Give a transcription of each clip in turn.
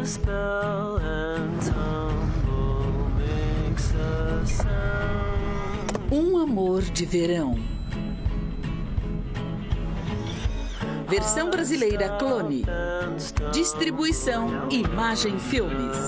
Um Amor de Verão. Versão brasileira Clone. Distribuição Imagem Filmes.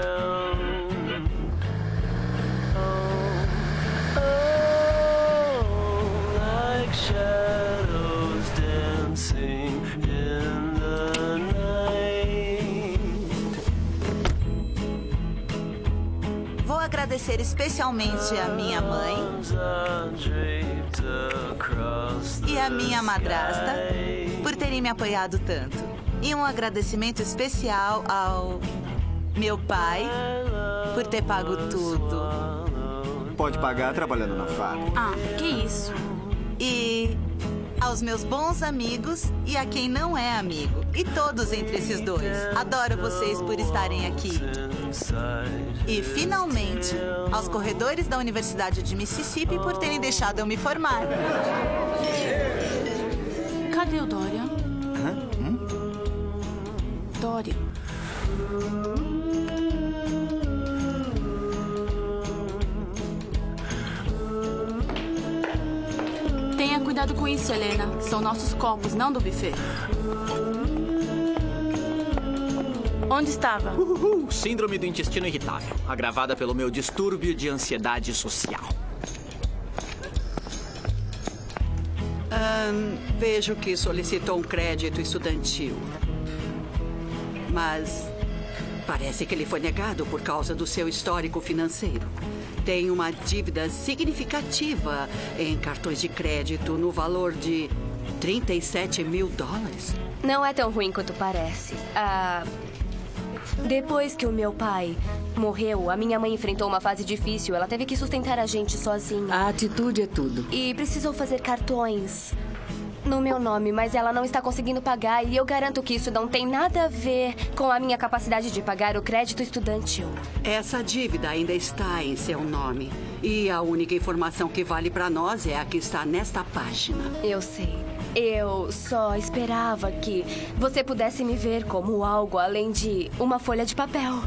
Vou agradecer especialmente a minha mãe e a minha madrasta por terem me apoiado tanto. E um agradecimento especial ao meu pai por ter pago tudo. Pode pagar trabalhando na fábrica. Ah, que isso? E aos meus bons amigos e a quem não é amigo. E todos entre esses dois. Adoro vocês por estarem aqui. E, finalmente, aos corredores da Universidade de Mississippi por terem deixado eu me formar. Cadê o Dorian? Dorian. Tenha cuidado com isso, Helena. São nossos copos, não do buffet. Onde estava? Síndrome do intestino irritável, agravada pelo meu distúrbio de ansiedade social. Vejo que solicitou um crédito estudantil. Mas parece que ele foi negado por causa do seu histórico financeiro. Tem uma dívida significativa em cartões de crédito no valor de $37 mil. Não é tão ruim quanto parece. Depois que o meu pai morreu, a minha mãe enfrentou uma fase difícil. Ela teve que sustentar a gente sozinha. A atitude é tudo. E precisou fazer cartões no meu nome, mas ela não está conseguindo pagar. E eu garanto que isso não tem nada a ver com a minha capacidade de pagar o crédito estudantil. Essa dívida ainda está em seu nome. E a única informação que vale para nós é a que está nesta página. Eu sei. Eu só esperava que você pudesse me ver como algo além de uma folha de papel.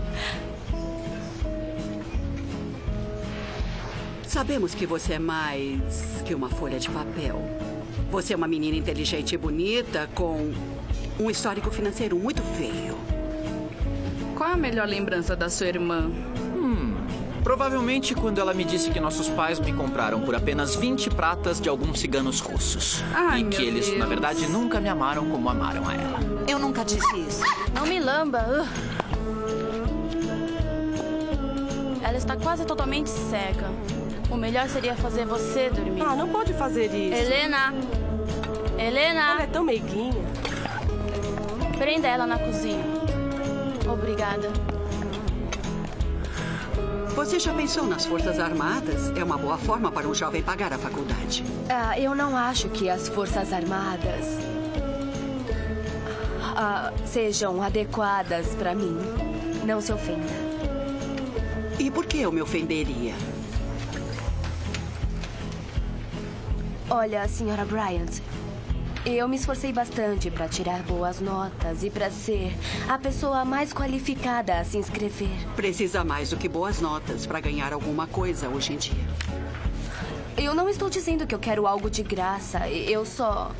Sabemos que você é mais que uma folha de papel. Você é uma menina inteligente e bonita com um histórico financeiro muito feio. Qual a melhor lembrança da sua irmã? Provavelmente quando ela me disse que nossos pais me compraram por apenas 20 pratas de alguns ciganos russos. Ai, e que eles, Deus. na verdade, nunca me amaram como amaram a ela. Eu nunca disse isso. Não me lamba. Ela está quase totalmente cega. O melhor seria fazer você dormir. Não pode fazer isso. Helena! Helena! Ela é tão meiguinha. Prenda ela na cozinha. Obrigada. Você já pensou nas Forças Armadas? É uma boa forma para um jovem pagar a faculdade. Eu não acho que as Forças Armadas sejam adequadas para mim. Não se ofenda. E por que eu me ofenderia? Olha, senhora Bryant, eu me esforcei bastante para tirar boas notas e para ser a pessoa mais qualificada a se inscrever. Precisa mais do que boas notas para ganhar alguma coisa hoje em dia. Eu não estou dizendo que eu quero algo de graça. Eu só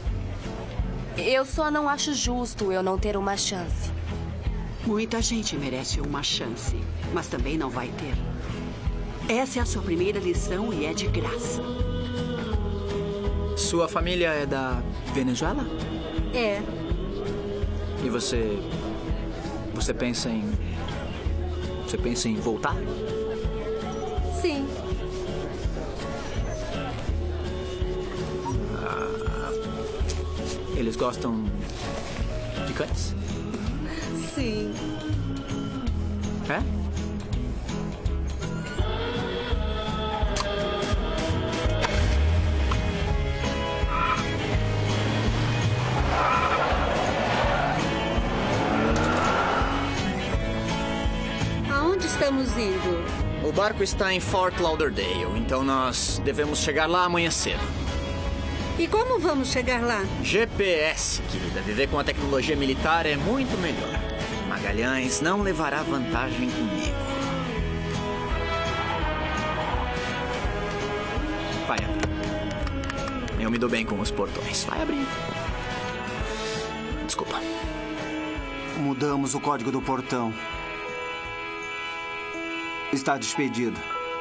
não acho justo eu não ter uma chance. Muita gente merece uma chance, mas também não vai ter. Essa é a sua primeira lição e é de graça. Sua família é da Venezuela? É. E você pensa em... Você pensa em voltar? Sim. Eles gostam de cães? Sim. É? Aonde estamos indo? O barco está em Fort Lauderdale, então nós devemos chegar lá amanhã cedo. E como vamos chegar lá? GPS, querida. Viver com a tecnologia militar é muito melhor. Magalhães não levará vantagem comigo. Vai abrir. Eu me dou bem com os portões. Vai abrir. Desculpa. Mudamos o código do portão. Está despedido.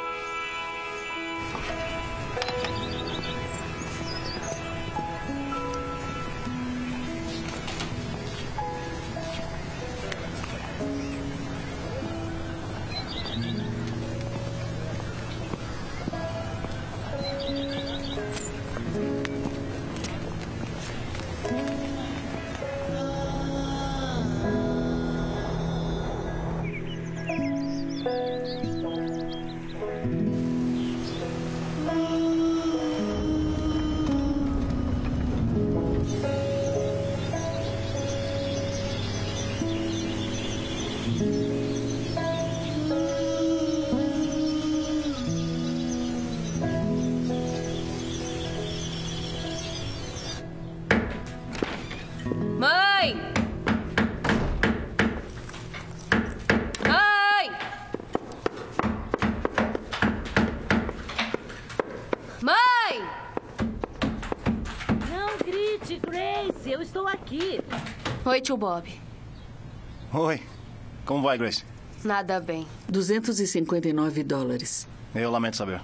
Mãe! Mãe! Mãe! Não grite, Grace. Eu estou aqui. Oi, tio Bob. Oi. Como vai, Grace? Nada bem. $259. Eu lamento saber.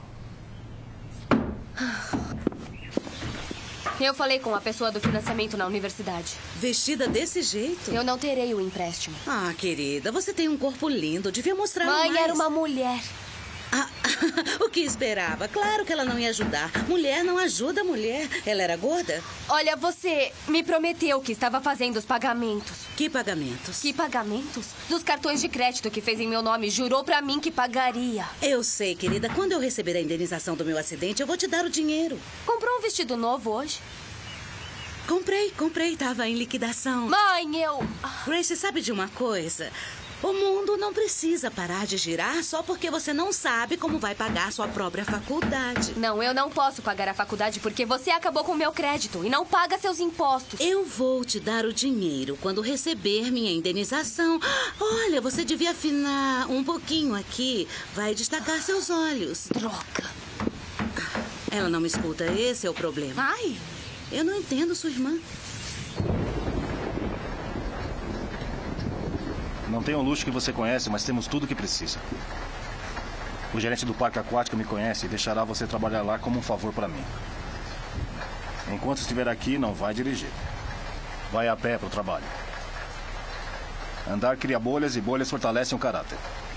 Eu falei com a pessoa do financiamento na universidade. Vestida desse jeito? Eu não terei o empréstimo. Ah, querida, você tem um corpo lindo. Devia mostrar mais. Mãe, era uma mulher. Ah, o que esperava? Claro que ela não ia ajudar. Mulher não ajuda mulher. Ela era gorda? Olha, você me prometeu que estava fazendo os pagamentos. Que pagamentos? Que pagamentos? Dos cartões de crédito que fez em meu nome. Jurou pra mim que pagaria. Eu sei, querida. Quando eu receber a indenização do meu acidente, eu vou te dar o dinheiro. Comprou um vestido novo hoje? Comprei. Tava em liquidação. Mãe, eu... Grace, sabe de uma coisa? O mundo não precisa parar de girar só porque você não sabe como vai pagar sua própria faculdade. Não, eu não posso pagar a faculdade porque você acabou com o meu crédito e não paga seus impostos. Eu vou te dar o dinheiro quando receber minha indenização. Olha, você devia afinar um pouquinho aqui. Vai destacar seus olhos. Droga. Ela não me escuta, esse é o problema. Ai. Eu não entendo sua irmã. Não tem o luxo que você conhece, mas temos tudo o que precisa. O gerente do parque aquático me conhece e deixará você trabalhar lá como um favor para mim. Enquanto estiver aqui, não vai dirigir. Vai a pé para o trabalho. Andar cria bolhas e bolhas fortalecem o caráter.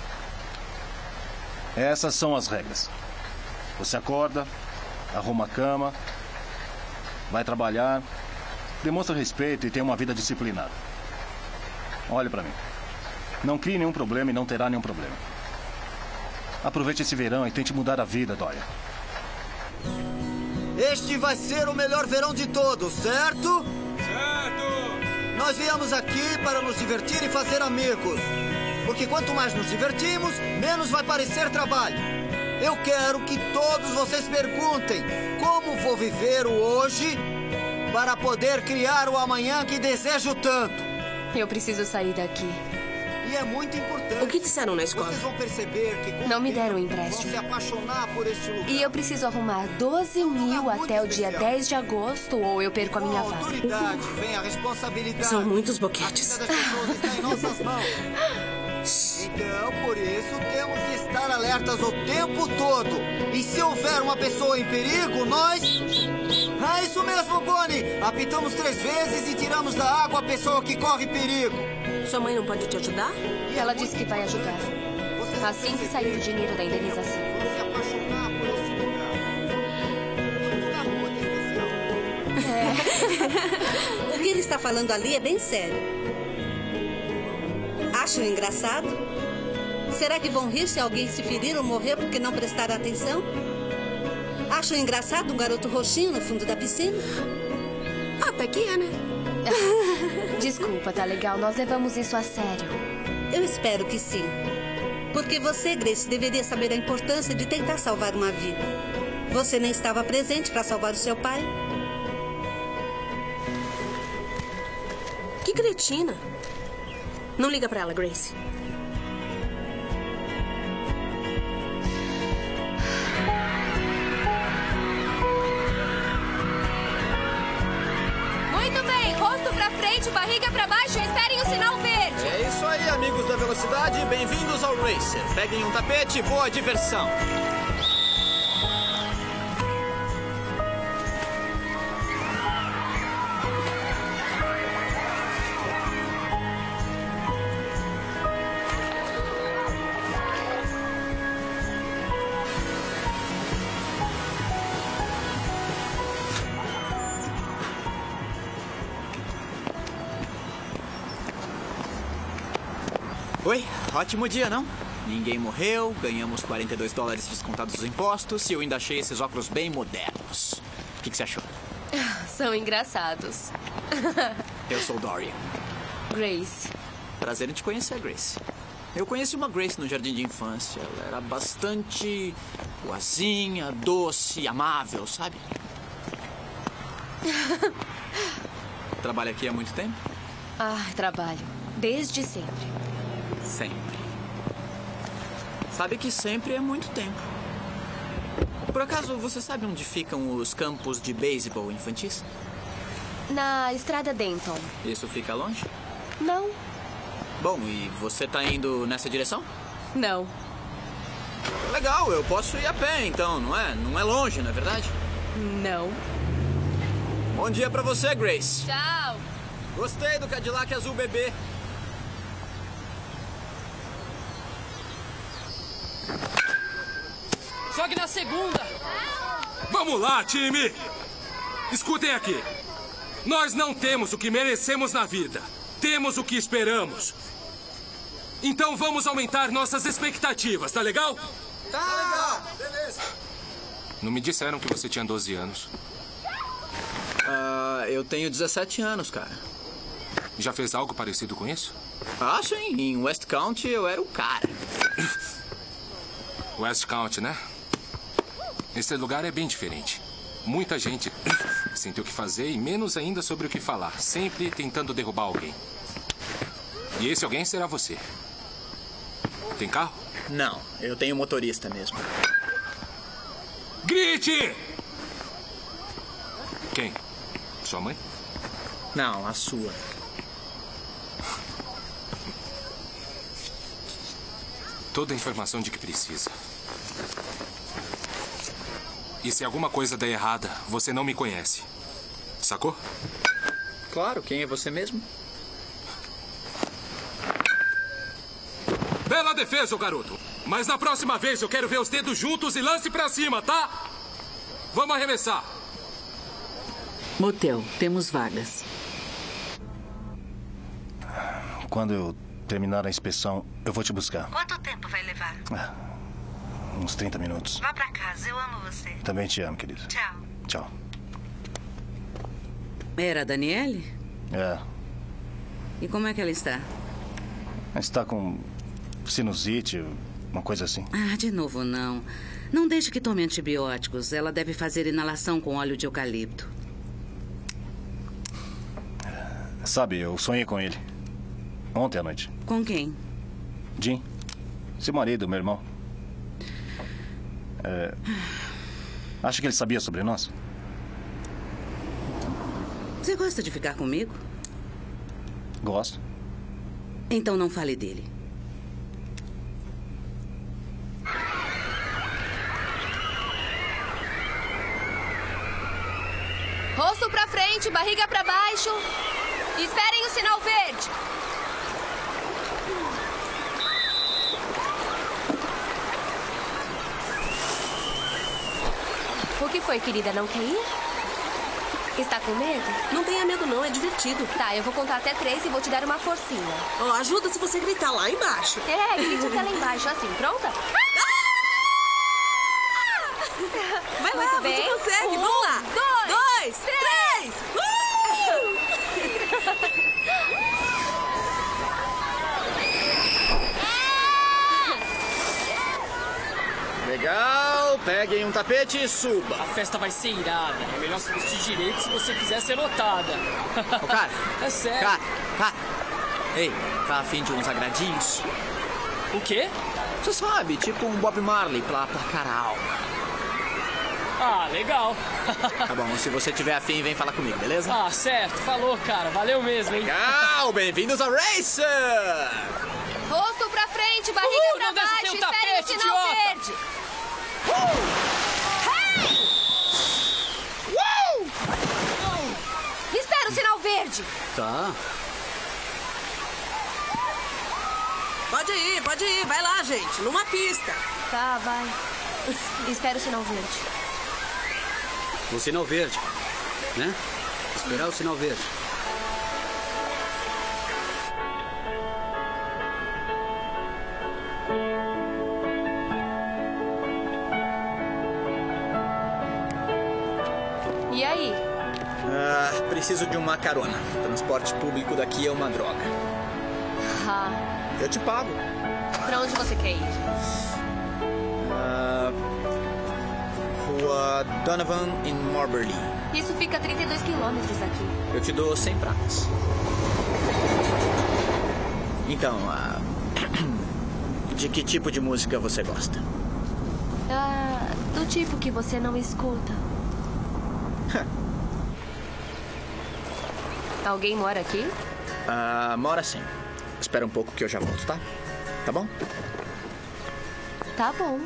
Essas são as regras. Você acorda, arruma a cama, vai trabalhar, demonstra respeito e tem uma vida disciplinada. Olhe para mim. Não crie nenhum problema e não terá nenhum problema. Aproveite esse verão e tente mudar a vida, Dória. Este vai ser o melhor verão de todos, certo? Certo! Nós viemos aqui para nos divertir e fazer amigos. Porque quanto mais nos divertimos, menos vai parecer trabalho. Eu quero que todos vocês perguntem como vou viver o hoje para poder criar o amanhã que desejo tanto. Eu preciso sair daqui. E é muito importante. O que disseram na escola? Vocês vão perceber que não me deram o empréstimo. Vão se apaixonar por este lugar. E eu preciso arrumar 12 mil até o dia 10 de agosto ou eu perco a minha vaga. Autoridade, vem a responsabilidade. São muitos boquetes. A vida das pessoas está em nossas mãos. Então, por isso, temos que estar alertas o tempo todo. E se houver uma pessoa em perigo, nós... Ah, isso mesmo, Bonnie! Apitamos 3 vezes e tiramos da água a pessoa que corre perigo. Sua mãe não pode te ajudar? Ela disse que vai ajudar. Assim que sair o dinheiro da indenização. Vão se apaixonar por este lugar. É um lugar muito especial. O que ele está falando ali é bem sério. Acham engraçado? Será que vão rir se alguém se ferir ou morrer porque não prestaram atenção? Acham engraçado um garoto roxinho no fundo da piscina? Até que é, né? Desculpa, tá legal. Nós levamos isso a sério. Eu espero que sim. Porque você, Grace, deveria saber a importância de tentar salvar uma vida. Você nem estava presente para salvar o seu pai. Que cretina. Não liga pra ela, Grace. Muito bem, rosto pra frente, barriga pra baixo, esperem o sinal verde. É isso aí, amigos da velocidade. Bem-vindos ao Racer. Peguem um tapete e boa diversão. Oi, ótimo dia, não? Ninguém morreu, ganhamos $42 descontados dos impostos e eu ainda achei esses óculos bem modernos. O que você achou? São engraçados. Eu sou o Dorian. Grace. Prazer em te conhecer, Grace. Eu conheci uma Grace no jardim de infância. Ela era bastante boazinha, doce, amável, sabe? Trabalha aqui há muito tempo? Trabalho. Desde sempre. Sempre. Sabe que sempre é muito tempo. Por acaso, você sabe onde ficam os campos de beisebol infantis? Na Estrada Denton. Isso fica longe? Não. Bom, e você tá indo nessa direção? Não. Legal, eu posso ir a pé então, não é? Não é longe, não é verdade? Não. Bom dia pra você, Grace. Tchau. Gostei do Cadillac azul bebê. Jogue na segunda! Vamos lá, time! Escutem aqui. Nós não temos o que merecemos na vida. Temos o que esperamos. Então vamos aumentar nossas expectativas, tá legal? Tá legal! Beleza. Não me disseram que você tinha 12 anos. Eu tenho 17 anos, cara. Já fez algo parecido com isso? Sim. Em West County eu era o cara. West County, né? Esse lugar é bem diferente. Muita gente sem ter o que fazer e menos ainda sobre o que falar. Sempre tentando derrubar alguém. E esse alguém será você. Tem carro? Não, eu tenho motorista mesmo. Grite! Quem? Sua mãe? Não, a sua. Toda a informação de que precisa. E se alguma coisa der errada, você não me conhece. Sacou? Claro, quem é você mesmo? Bela defesa, garoto. Mas na próxima vez eu quero ver os dedos juntos e lance pra cima, tá? Vamos arremessar. Motel, temos vagas. Quando eu terminar a inspeção, eu vou te buscar. Quanto tempo vai levar? Uns 30 minutos. Vá pra casa, eu amo você. Também te amo, querido. Tchau. Tchau. Era a Daniele? É. E como é que ela está? Está com sinusite, uma coisa assim. De novo não. Não deixe que tome antibióticos. Ela deve fazer inalação com óleo de eucalipto. Sabe, eu sonhei com ele. Ontem à noite. Com quem? Jim. Seu marido, meu irmão. Acha que ele sabia sobre nós? Você gosta de ficar comigo? Gosto. Então não fale dele. Rosto pra frente, barriga pra baixo. Esperem o sinal verde. O que foi, querida? Não quer ir? Está com medo? Não tenha medo não, é divertido. Tá, eu vou contar até 3 e vou te dar uma forcinha. Ajuda se você gritar lá embaixo. Grite até lá embaixo, assim, pronta? Vai lá, Muito bem. você consegue, vamos lá. 2, 3! Legal, peguem um tapete e suba. A festa vai ser irada. É melhor se vestir direito se você quiser ser notada. Cara. É sério. Cara. Ei, tá afim de uns agradinhos? O quê? Você sabe, tipo um Bob Marley pra placar a alma. Ah, legal. Tá bom, se você tiver afim, vem falar comigo, beleza? Ah, certo. Falou, cara. Valeu mesmo, hein? Legal! Bem-vindos ao Racer! Rosto pra frente, barriga pra não desce baixo, sem o espere o tapete, sinal idiota! verde. Hey! Espera o sinal verde. Tá. Pode ir. Vai lá, gente. Numa pista. Tá, vai. Espera o sinal verde. O sinal verde, né? Esperar o sinal verde. E aí? Preciso de uma carona. Transporte público daqui é uma droga. Ah, Eu te pago. pra onde você quer ir? Rua Donovan em Moberly. Isso fica a 32 quilômetros daqui. Eu te dou 100 pratas. Então, de que tipo de música você gosta? Do tipo que você não escuta. Alguém mora aqui? Mora sim. Espera um pouco que eu já volto, tá? Tá bom? Tá bom.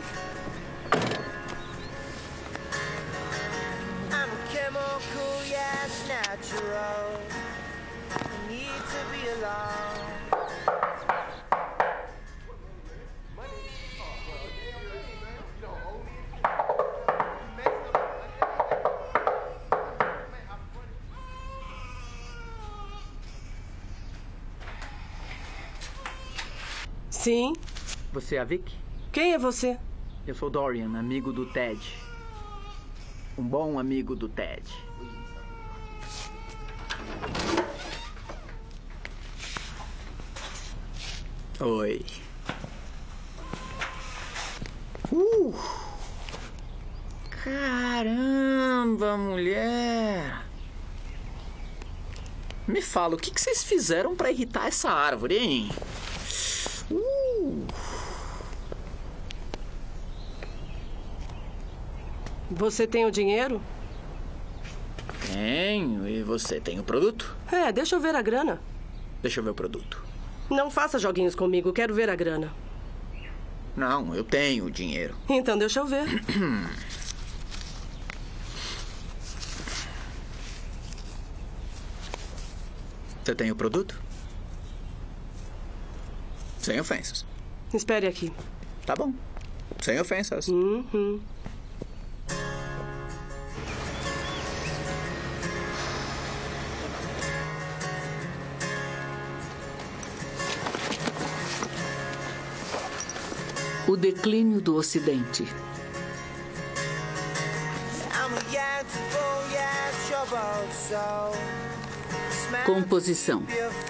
Sim. Você é a Vic? Quem é você? Eu sou Dorian, amigo do Ted. Um bom amigo do Ted. Oi. Caramba, mulher. Me fala, o que vocês fizeram pra irritar essa árvore, hein? Você tem o dinheiro? Tenho. E você tem o produto? Deixa eu ver a grana. Deixa eu ver o produto. Não faça joguinhos comigo, quero ver a grana. Não, eu tenho o dinheiro. Então deixa eu ver. Você tem o produto? Sem ofensas. Espere aqui. Tá bom. Sem ofensas. O declínio do Ocidente. Composição.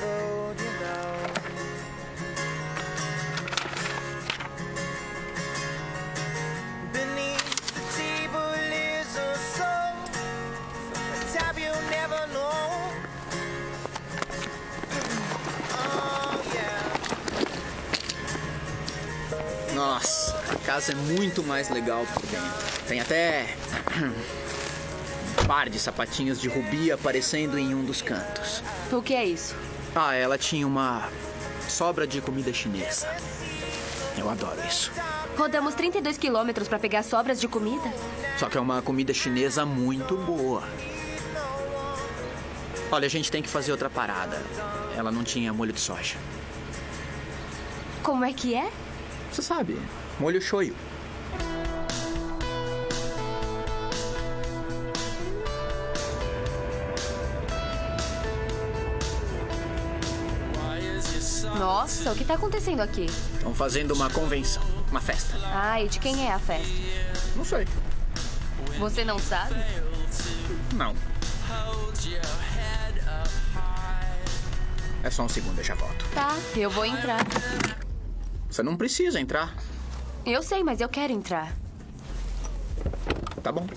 Nossa, a casa é muito mais legal por dentro. Tem até um par de sapatinhos de rubi aparecendo em um dos cantos. O que é isso? Ela tinha uma sobra de comida chinesa. Eu adoro isso. Rodamos 32 quilômetros pra pegar sobras de comida? Só que é uma comida chinesa muito boa. Olha, a gente tem que fazer outra parada. Ela não tinha molho de soja. Como é que é? Você sabe, molho shoyu. Nossa, o que tá acontecendo aqui? Estão fazendo uma convenção, uma festa. E de quem é a festa? Não sei. Você não sabe? Não. É só um segundo, eu já volto. Tá, eu vou entrar. Você não precisa entrar. Eu sei, mas eu quero entrar. Tá bom.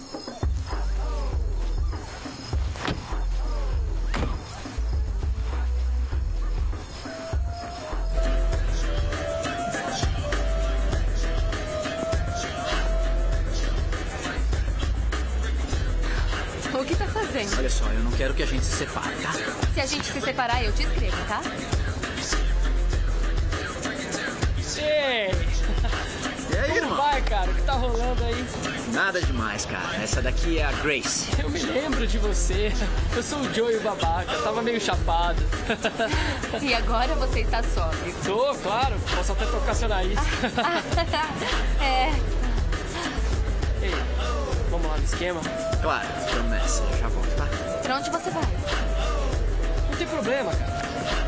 quero que a gente se separe, tá? Se a gente se separar, eu te escrevo, tá? Ei! E aí, Como irmão? vai, cara? O que tá rolando aí? Nada demais, cara. Essa daqui é a Grace. Eu me lembro de você. Eu sou o Joey Babaca. Tava meio chapado. E agora você está sóbrio. Tô, claro. Posso até tocar seu nariz. É. Ei, vamos lá no esquema? Claro, vamos nessa. Eu já volto, tá? Pra onde você vai? Não tem problema, cara.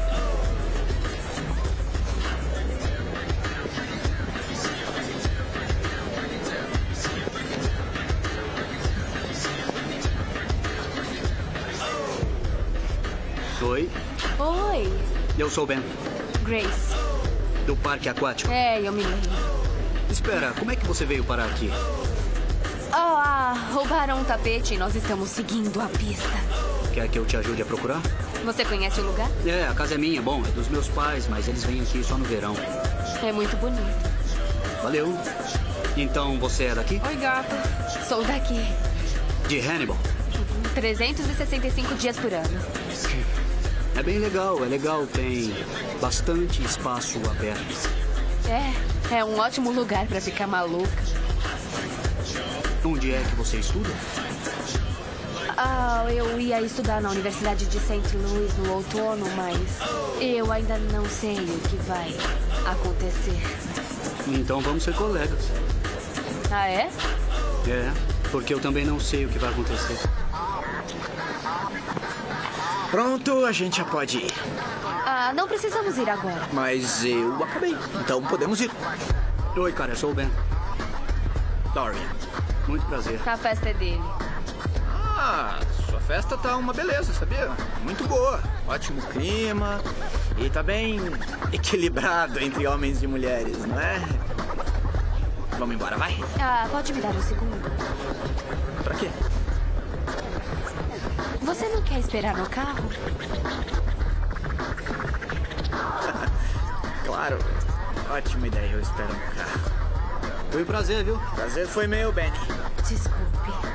Oi, Oi, eu sou o Ben, Grace. do Parque Aquático. É, eu me lembro. Espera, como é que você veio parar aqui? Roubaram um tapete e nós estamos seguindo a pista. Quer que eu te ajude a procurar? Você conhece o lugar? É, a casa é minha. Bom, é dos meus pais, mas eles vêm aqui só no verão. É muito bonito. Valeu. Então, você é daqui? Oi, gato. Sou daqui. De Hannibal. 365 dias por ano. É bem legal, é legal. Tem bastante espaço aberto. É um ótimo lugar pra ficar maluca. Onde é que você estuda? Eu ia estudar na Universidade de St. Louis no outono, mas eu ainda não sei o que vai acontecer. Então vamos ser colegas. Ah, é? É, porque eu também não sei o que vai acontecer. Pronto, a gente já pode ir. Não precisamos ir agora. Mas eu acabei, então podemos ir. Oi, cara, eu sou o Ben. Dorian. Muito prazer. A festa é dele. Sua festa tá uma beleza, sabia? Muito boa. Ótimo clima. E tá bem equilibrado entre homens e mulheres, não é? Vamos embora, vai? Pode me dar um segundo? Pra quê? Você não quer esperar no carro? Claro. Ótima ideia, eu espero no carro. Foi um prazer, viu? Prazer foi meu, Benny. Desculpe.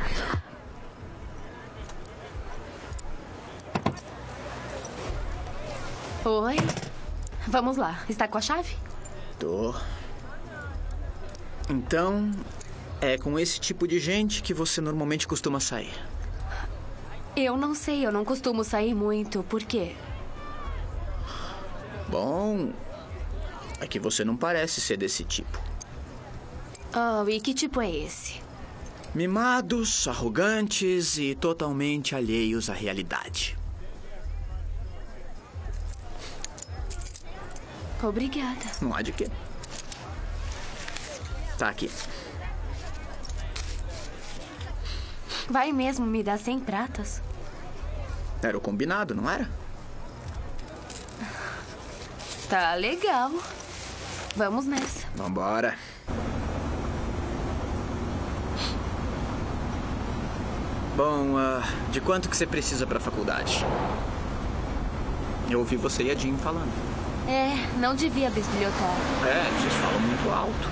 Oi. Vamos lá. Está com a chave? Tô. Então, é com esse tipo de gente que você normalmente costuma sair? Eu não sei. Eu não costumo sair muito. Por quê? Bom, é que você não parece ser desse tipo. E que tipo é esse? Mimados, arrogantes e totalmente alheios à realidade. Obrigada. Não há de quê. Tá aqui. Vai mesmo me dar 100 pratas? Era o combinado, não era? Tá legal. Vamos nessa. Vambora. Bom, de quanto que você precisa pra faculdade? Eu ouvi você e a Jean falando. Não devia bisbilhotar. Vocês falam muito alto.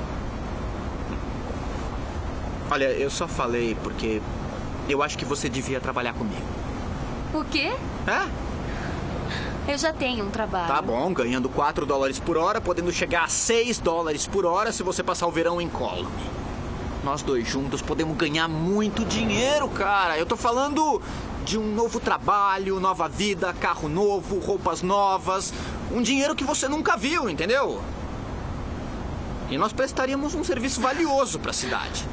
Olha, eu só falei porque eu acho que você devia trabalhar comigo. O quê? Eu já tenho um trabalho. Tá bom, ganhando $4 por hora, podendo chegar a $6 por hora se você passar o verão em Colony. Nós dois juntos podemos ganhar muito dinheiro, cara. Eu tô falando de um novo trabalho, nova vida, carro novo, roupas novas. Um dinheiro que você nunca viu, entendeu? E nós prestaríamos um serviço valioso pra cidade.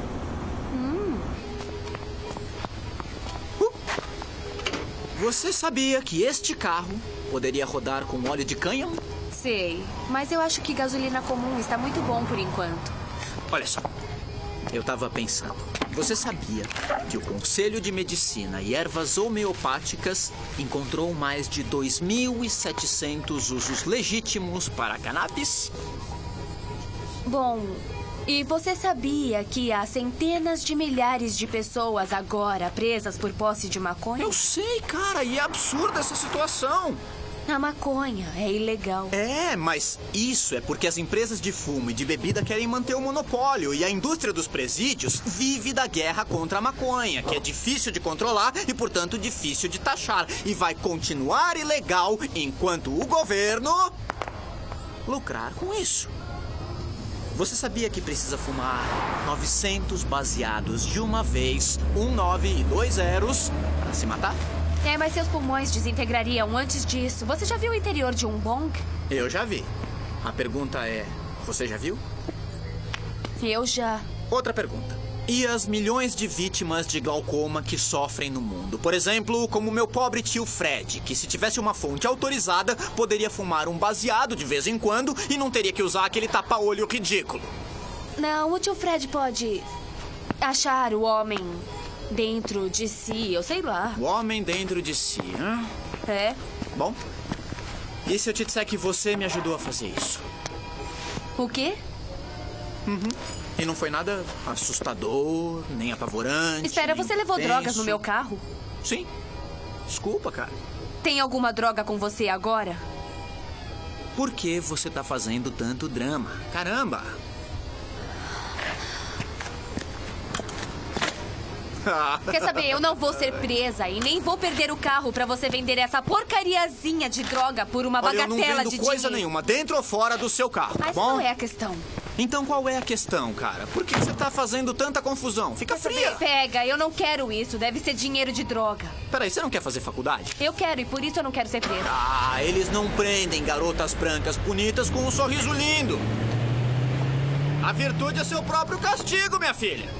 Você sabia que este carro poderia rodar com óleo de cânhamo? Sei, mas eu acho que gasolina comum está muito bom por enquanto. Olha só, eu tava pensando. Você sabia que o Conselho de Medicina e Ervas Homeopáticas encontrou mais de 2.700 usos legítimos para cannabis? Bom, e você sabia que há centenas de milhares de pessoas agora presas por posse de maconha? Eu sei, cara, e é absurda essa situação. A maconha é ilegal. É, mas isso é porque as empresas de fumo e de bebida querem manter o monopólio. E a indústria dos presídios vive da guerra contra a maconha, que é difícil de controlar e, portanto, difícil de taxar. E vai continuar ilegal enquanto o governo lucrar com isso. Você sabia que precisa fumar 900 baseados de uma vez, 1 9 e 2 zeros, para se matar? É, mas seus pulmões desintegrariam antes disso. Você já viu o interior de um bong? Eu já vi. A pergunta é, você já viu? Eu já. Outra pergunta. E as milhões de vítimas de glaucoma que sofrem no mundo? Por exemplo, como meu pobre tio Fred, que se tivesse uma fonte autorizada, poderia fumar um baseado de vez em quando e não teria que usar aquele tapa-olho ridículo. Não, o tio Fred pode achar o homem dentro de si, eu sei lá. O homem dentro de si, hein? É. Bom, e se eu te disser que você me ajudou a fazer isso? O quê? E não foi nada assustador, nem apavorante. Espera, você levou tenso. drogas no meu carro? Sim. Desculpa, cara. Tem alguma droga com você agora? Por que você tá fazendo tanto drama? Caramba! Quer saber, eu não vou ser presa e nem vou perder o carro pra você vender essa porcariazinha de droga por uma Olha, bagatela de eu não vendo coisa dinheiro. nenhuma, dentro ou fora do seu carro, tá Mas bom? qual é a questão? Então qual é a questão, cara? Por que você tá fazendo tanta confusão? Fica fria! Pega, eu não quero isso. Deve ser dinheiro de droga. Peraí, você não quer fazer faculdade? Eu quero e por isso eu não quero ser presa. Ah, eles não prendem garotas brancas bonitas com um sorriso lindo. A virtude é seu próprio castigo, minha filha.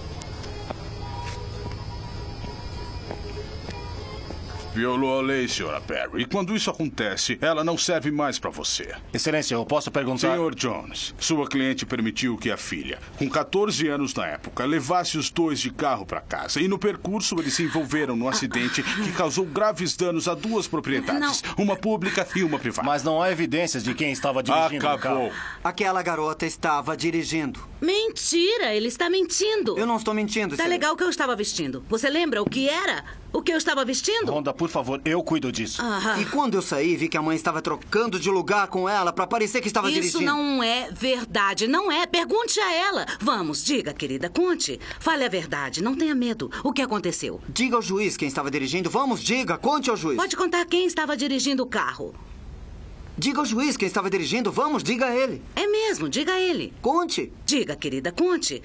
Violou a lei, senhora Perry. E quando isso acontece, ela não serve mais para você. Excelência, eu posso perguntar... Senhor Jones, sua cliente permitiu que a filha, com 14 anos na época, levasse os dois de carro para casa. E no percurso, eles se envolveram num acidente que causou graves danos a 2 propriedades. Uma pública e uma privada. Mas não há evidências de quem estava dirigindo o carro. Aquela garota estava dirigindo. Mentira, ele está mentindo. Eu não estou mentindo, Tá legal o que eu estava vestindo. Você lembra o que era? O que eu estava vestindo? Rhonda, por favor, eu cuido disso. E quando eu saí, vi que a mãe estava trocando de lugar com ela para parecer que estava dirigindo. Isso não é verdade, não é. Pergunte a ela. Vamos, diga, querida, conte. Fale a verdade, não tenha medo. O que aconteceu? Diga ao juiz quem estava dirigindo. Vamos, diga, conte ao juiz. Pode contar quem estava dirigindo o carro. Diga ao juiz quem estava dirigindo. Vamos, diga a ele. É mesmo, diga a ele. Conte. Diga, querida, conte.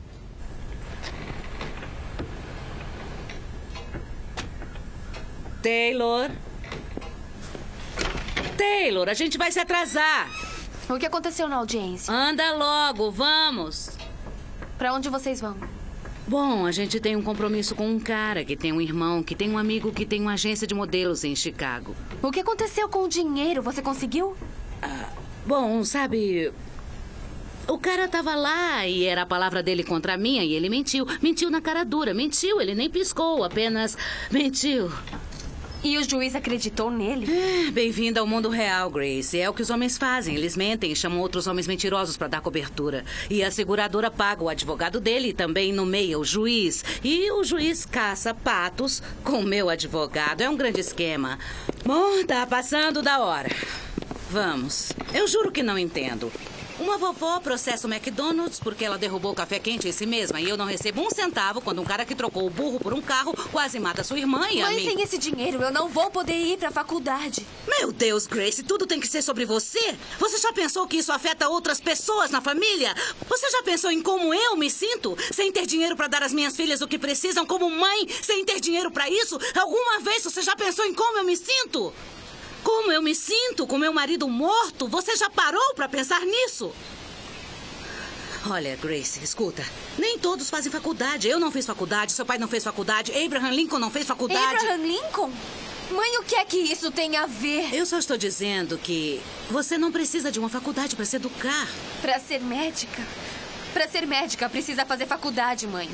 Taylor, a gente vai se atrasar. O que aconteceu na audiência? Anda logo, vamos. Pra onde vocês vão? Bom, a gente tem um compromisso com um cara que tem um irmão, que tem um amigo que tem uma agência de modelos em Chicago. O que aconteceu com o dinheiro? Você conseguiu? Bom, sabe... O cara tava lá e era a palavra dele contra a minha e ele mentiu. Mentiu na cara dura, mentiu, ele nem piscou, apenas mentiu. E o juiz acreditou nele? Bem-vinda ao mundo real, Grace. É o que os homens fazem. Eles mentem e chamam outros homens mentirosos para dar cobertura. E a seguradora paga o advogado dele e também nomeia o juiz. E o juiz caça patos com o meu advogado. É um grande esquema. Bom, tá passando da hora. Vamos. Eu juro que não entendo. Uma vovó processa o McDonald's porque ela derrubou o café quente em si mesma e eu não recebo 1 centavo quando um cara que trocou o burro por um carro quase mata sua irmã e a mim. Mas sem esse dinheiro eu não vou poder ir pra faculdade. Meu Deus, Grace, tudo tem que ser sobre você? Você já pensou que isso afeta outras pessoas na família? Você já pensou em como eu me sinto? Sem ter dinheiro pra dar às minhas filhas o que precisam como mãe? Sem ter dinheiro pra isso? Alguma vez você já pensou em como eu me sinto? Como eu me sinto com meu marido morto? Você já parou pra pensar nisso? Olha, Grace, escuta. Nem todos fazem faculdade. Eu não fiz faculdade, seu pai não fez faculdade, Abraham Lincoln não fez faculdade. Abraham Lincoln? Mãe, o que é que isso tem a ver? Eu só estou dizendo que você não precisa de uma faculdade pra se educar. Pra ser médica? Pra ser médica, precisa fazer faculdade, mãe.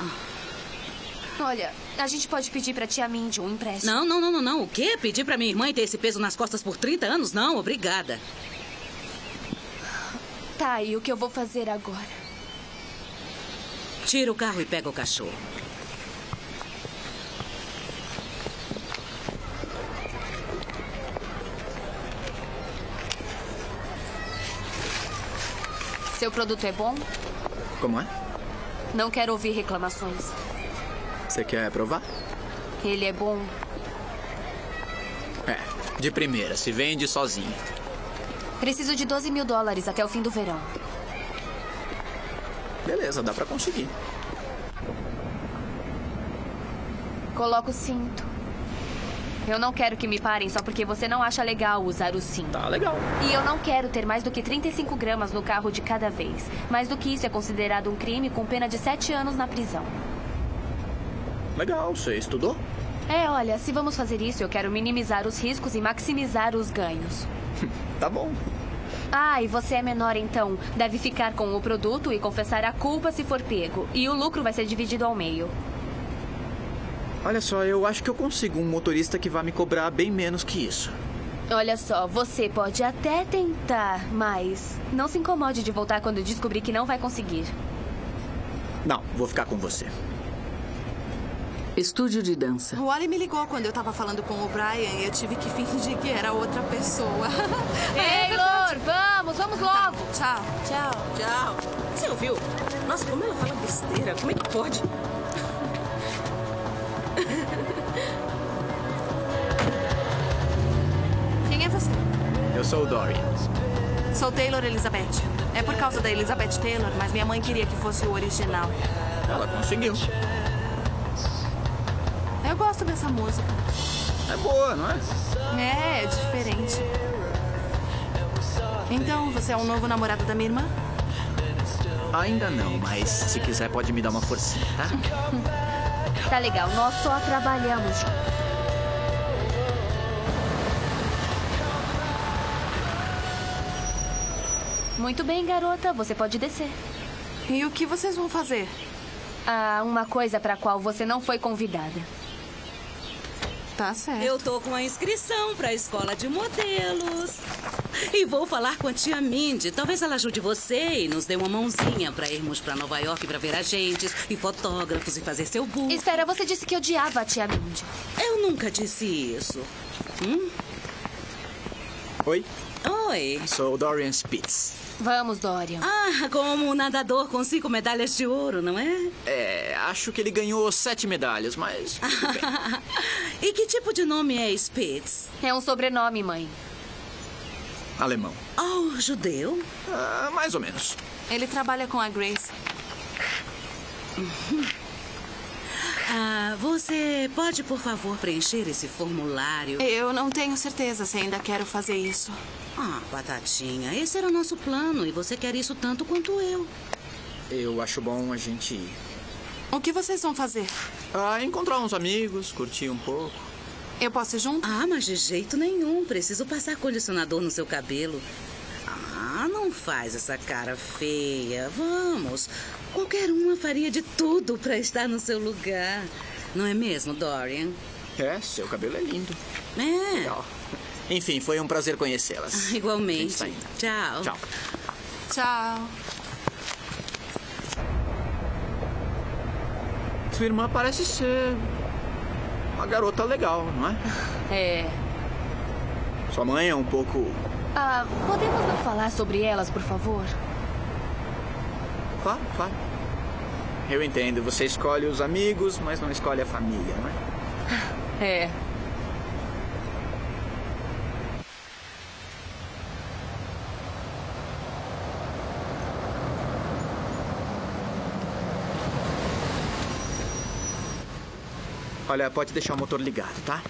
Olha, a gente pode pedir pra tia Mindy um empréstimo. Não. O quê? Pedir pra minha irmã ter esse peso nas costas por 30 anos? Não, obrigada. Tá, e o que eu vou fazer agora? Tira o carro e pega o cachorro. Seu produto é bom? Como é? Não quero ouvir reclamações. Você quer provar? Ele é bom. É, de primeira, se vende sozinho. Preciso de $12.000 até o fim do verão. Beleza, dá pra conseguir. Coloca o cinto. Eu não quero que me parem só porque você não acha legal usar o cinto. Tá legal. E eu não quero ter mais do que 35 gramas no carro de cada vez. Mais do que isso é considerado um crime com pena de 7 anos na prisão. Legal, você estudou? Olha, se vamos fazer isso, eu quero minimizar os riscos e maximizar os ganhos. Tá bom. E você é menor, então. Deve ficar com o produto e confessar a culpa se for pego. E o lucro vai ser dividido ao meio. Olha só, eu acho que eu consigo um motorista que vai me cobrar bem menos que isso. Olha só, você pode até tentar, mas não se incomode de voltar quando descobrir que não vai conseguir. Não, vou ficar com você. Estúdio de dança. O Wally me ligou quando eu tava falando com o Brian e eu tive que fingir que era outra pessoa. Taylor, vamos logo. Tchau. Tchau. Você ouviu? Nossa, como ela fala besteira. Como é que pode? Quem é você? Eu sou o Dorian. Sou Taylor Elizabeth. É por causa da Elizabeth Taylor, mas minha mãe queria que fosse o original. Ela conseguiu. Eu gosto dessa música. É boa, não é? É diferente. Então, você é o novo namorado da minha irmã? Ainda não, mas se quiser pode me dar uma forcinha, tá? Tá legal, nós só trabalhamos juntos. Muito bem, garota, você pode descer. E o que vocês vão fazer? Uma coisa para a qual você não foi convidada. Tá certo. Eu tô com a inscrição para a escola de modelos. E vou falar com a tia Mindy. Talvez ela ajude você e nos dê uma mãozinha para irmos para Nova York para ver agentes e fotógrafos e fazer seu book. Espera, você disse que odiava a tia Mindy. Eu nunca disse isso. Oi? Oi. Sou o Dorian Spitz. Vamos, Dorian. Como um nadador com 5 medalhas de ouro, não é? Acho que ele ganhou 7 medalhas, mas tudo bem. E que tipo de nome é Spitz? É um sobrenome, mãe. Alemão. Judeu? Mais ou menos. Ele trabalha com a Grace. Você pode, por favor, preencher esse formulário? Eu não tenho certeza se ainda quero fazer isso. Batatinha, esse era o nosso plano e você quer isso tanto quanto eu. Eu acho bom a gente ir. O que vocês vão fazer? Encontrar uns amigos, curtir um pouco. Eu posso ir junto? Mas de jeito nenhum. Preciso passar condicionador no seu cabelo. Não faz essa cara feia. Vamos. Qualquer uma faria de tudo para estar no seu lugar. Não é mesmo, Dorian? Seu cabelo é lindo. Legal. Enfim, foi um prazer conhecê-las. Igualmente. Tchau. Tchau. Tchau. Sua irmã parece ser uma garota legal, não é? Sua mãe é um pouco... podemos não falar sobre elas, por favor? Claro. Eu entendo. Você escolhe os amigos, mas não escolhe a família, não é? Olha, pode deixar o motor ligado, tá?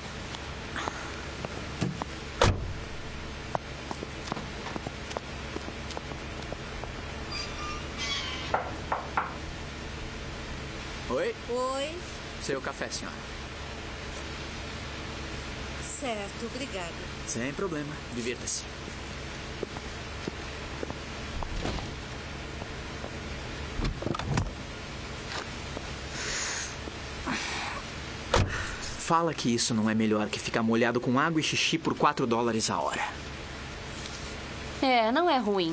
Oi. Seu café, senhora. Certo, obrigada. Sem problema. Divirta-se. Fala que isso não é melhor que ficar molhado com água e xixi por $4 a hora. Não é ruim.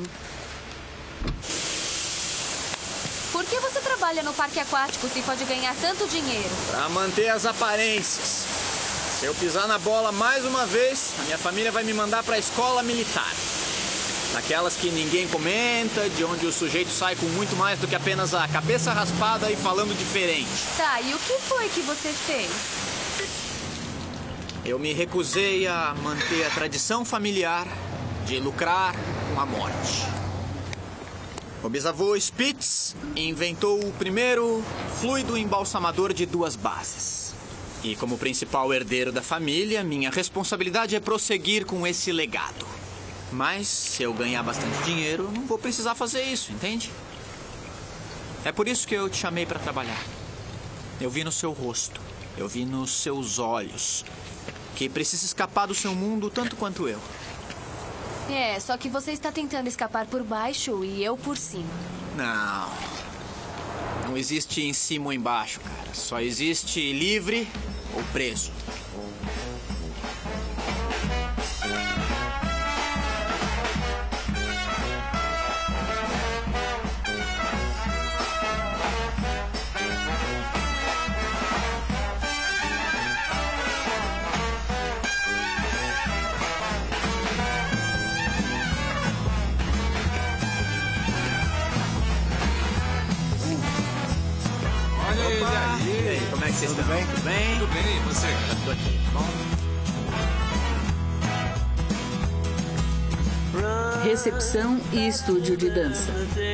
Por que você trabalha no parque aquático se pode ganhar tanto dinheiro? Pra manter as aparências. Se eu pisar na bola mais uma vez, a minha família vai me mandar pra escola militar. Daquelas que ninguém comenta, de onde o sujeito sai com muito mais do que apenas a cabeça raspada e falando diferente. Tá, e o que foi que você fez? Eu me recusei a manter a tradição familiar de lucrar com a morte. O bisavô Spitz inventou o primeiro fluido embalsamador de 2 bases. E como principal herdeiro da família, minha responsabilidade é prosseguir com esse legado. Mas, se eu ganhar bastante dinheiro, não vou precisar fazer isso, entende? É por isso que eu te chamei para trabalhar. Eu vi no seu rosto, eu vi nos seus olhos, que precisa escapar do seu mundo tanto quanto eu. É, só que você está tentando escapar por baixo e eu por cima. Não. Não existe em cima ou embaixo, cara. Só existe livre ou preso. Como é que vocês estão? Tudo bem? Tudo bem? Tudo bem, e você? Tô aqui, tá bom? Recepção e estúdio de dança.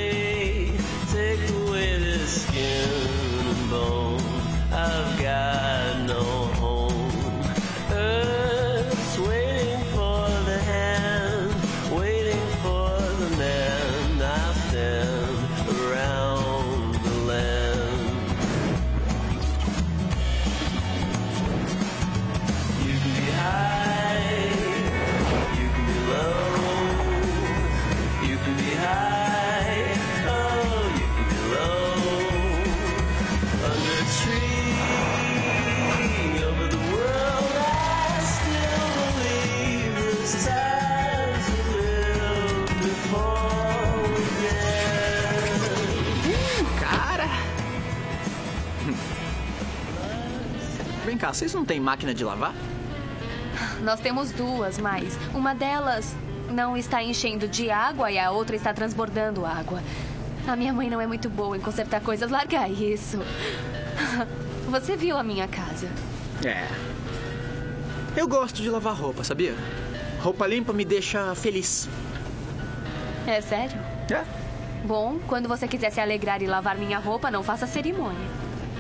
Vem cá, vocês não têm máquina de lavar? Nós temos 2, mas uma delas não está enchendo de água e a outra está transbordando água. A minha mãe não é muito boa em consertar coisas. Larga isso. Você viu a minha casa? É. Eu gosto de lavar roupa, sabia? Roupa limpa me deixa feliz. É sério? É. Bom, quando você quiser se alegrar e lavar minha roupa, não faça cerimônia.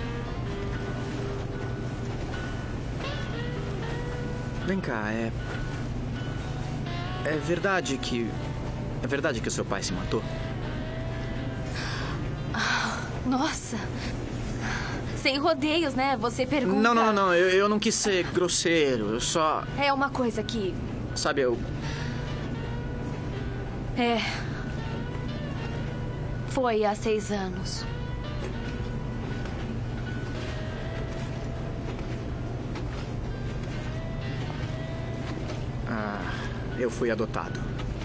Vem cá, é verdade que... É verdade que o seu pai se matou? Nossa. Sem rodeios, né? Você pergunta... Não. Eu não quis ser grosseiro. Eu só... É uma coisa que... Sabe, eu... É... Foi há 6 anos. Eu fui adotado.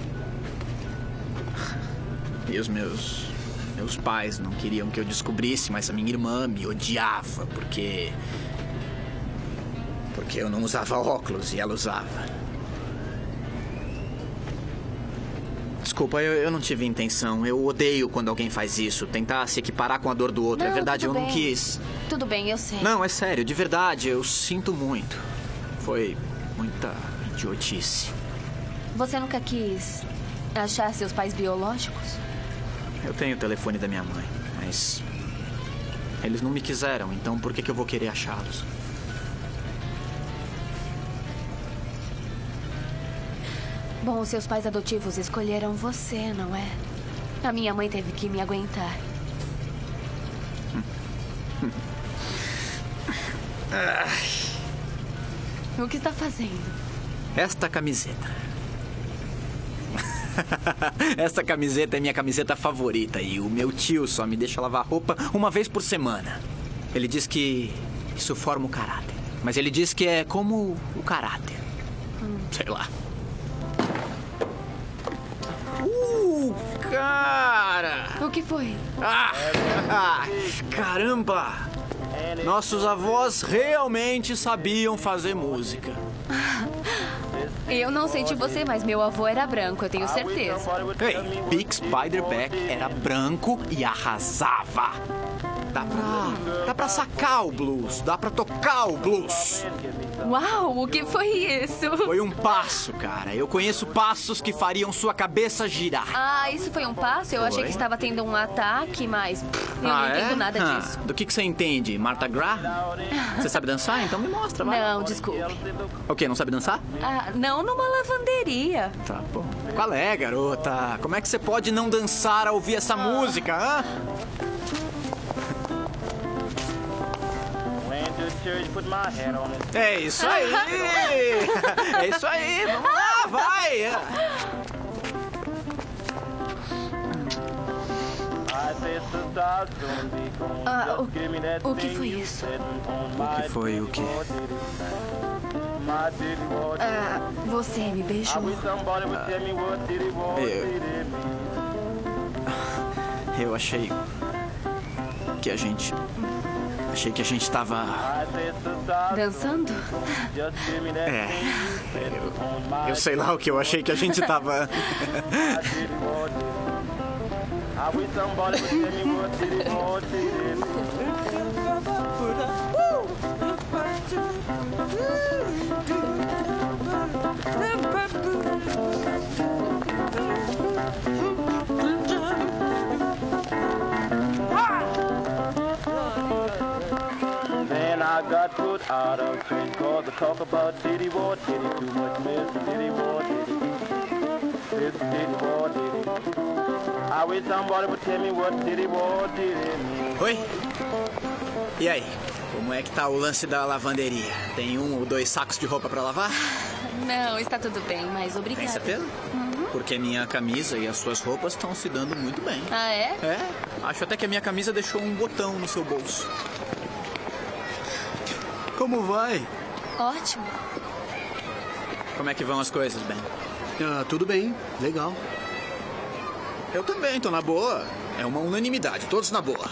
E os meus pais não queriam que eu descobrisse, mas a minha irmã me odiava porque eu não usava óculos e ela usava. Desculpa, eu não tive intenção. Eu odeio quando alguém faz isso, tentar se equiparar com a dor do outro. Não, é verdade, eu tudo não bem. quis. Tudo bem, eu sei. Não, é sério, de verdade, eu sinto muito. Foi muita idiotice. Você nunca quis achar seus pais biológicos? Eu tenho o telefone da minha mãe, mas eles não me quiseram, então por que eu vou querer achá-los? Bom, seus pais adotivos escolheram você, não é? A minha mãe teve que me aguentar. O que está fazendo? Esta camiseta. Esta camiseta é minha camiseta favorita e o meu tio só me deixa lavar roupa uma vez por semana. Ele diz que isso forma o caráter. Mas ele diz que é como o caráter. Sei lá. Cara! O que foi? Caramba! Nossos avós realmente sabiam fazer música. Eu não sei de você, mas meu avô era branco, eu tenho certeza. Ei, Big Spiderback era branco e arrasava. Dá pra sacar o blues, dá pra tocar o blues. Uau, o que foi isso? Foi um passo, cara. Eu conheço passos que fariam sua cabeça girar. Ah, isso foi um passo? Eu achei que estava tendo um ataque, mas eu não entendo nada disso. Do que você entende? Martha Graham? Você sabe dançar? Então me mostra, vai. Não, desculpe. O quê? Não sabe dançar? Ah, não numa lavanderia. Tá bom. Qual é, garota? Como é que você pode não dançar ao ouvir essa música, hã? É isso aí! É isso aí! Vamos lá, vai! O que foi isso? O que foi o quê? Você me beijou. Eu achei que a gente... Achei que a gente tava... Dançando? É. Eu sei lá o que eu achei que a gente tava... I got put out of train cause the talk about Diddy War, Diddy too much Mr. Diddy War, Diddy. Diddy War, Diddy. I wish somebody would tell me what Diddy War, Diddy. Oi? E aí? Como é que tá o lance da lavanderia? Tem 1 ou 2 sacos de roupa pra lavar? Não, está tudo bem, mas obrigada. Tem certeza? Porque minha camisa e as suas roupas estão se dando muito bem. Ah, é? É. Acho até que a minha camisa deixou um botão no seu bolso. Como vai? Ótimo. Como é que vão as coisas, Ben? Tudo bem, legal. Eu também, tô na boa. É uma unanimidade, todos na boa.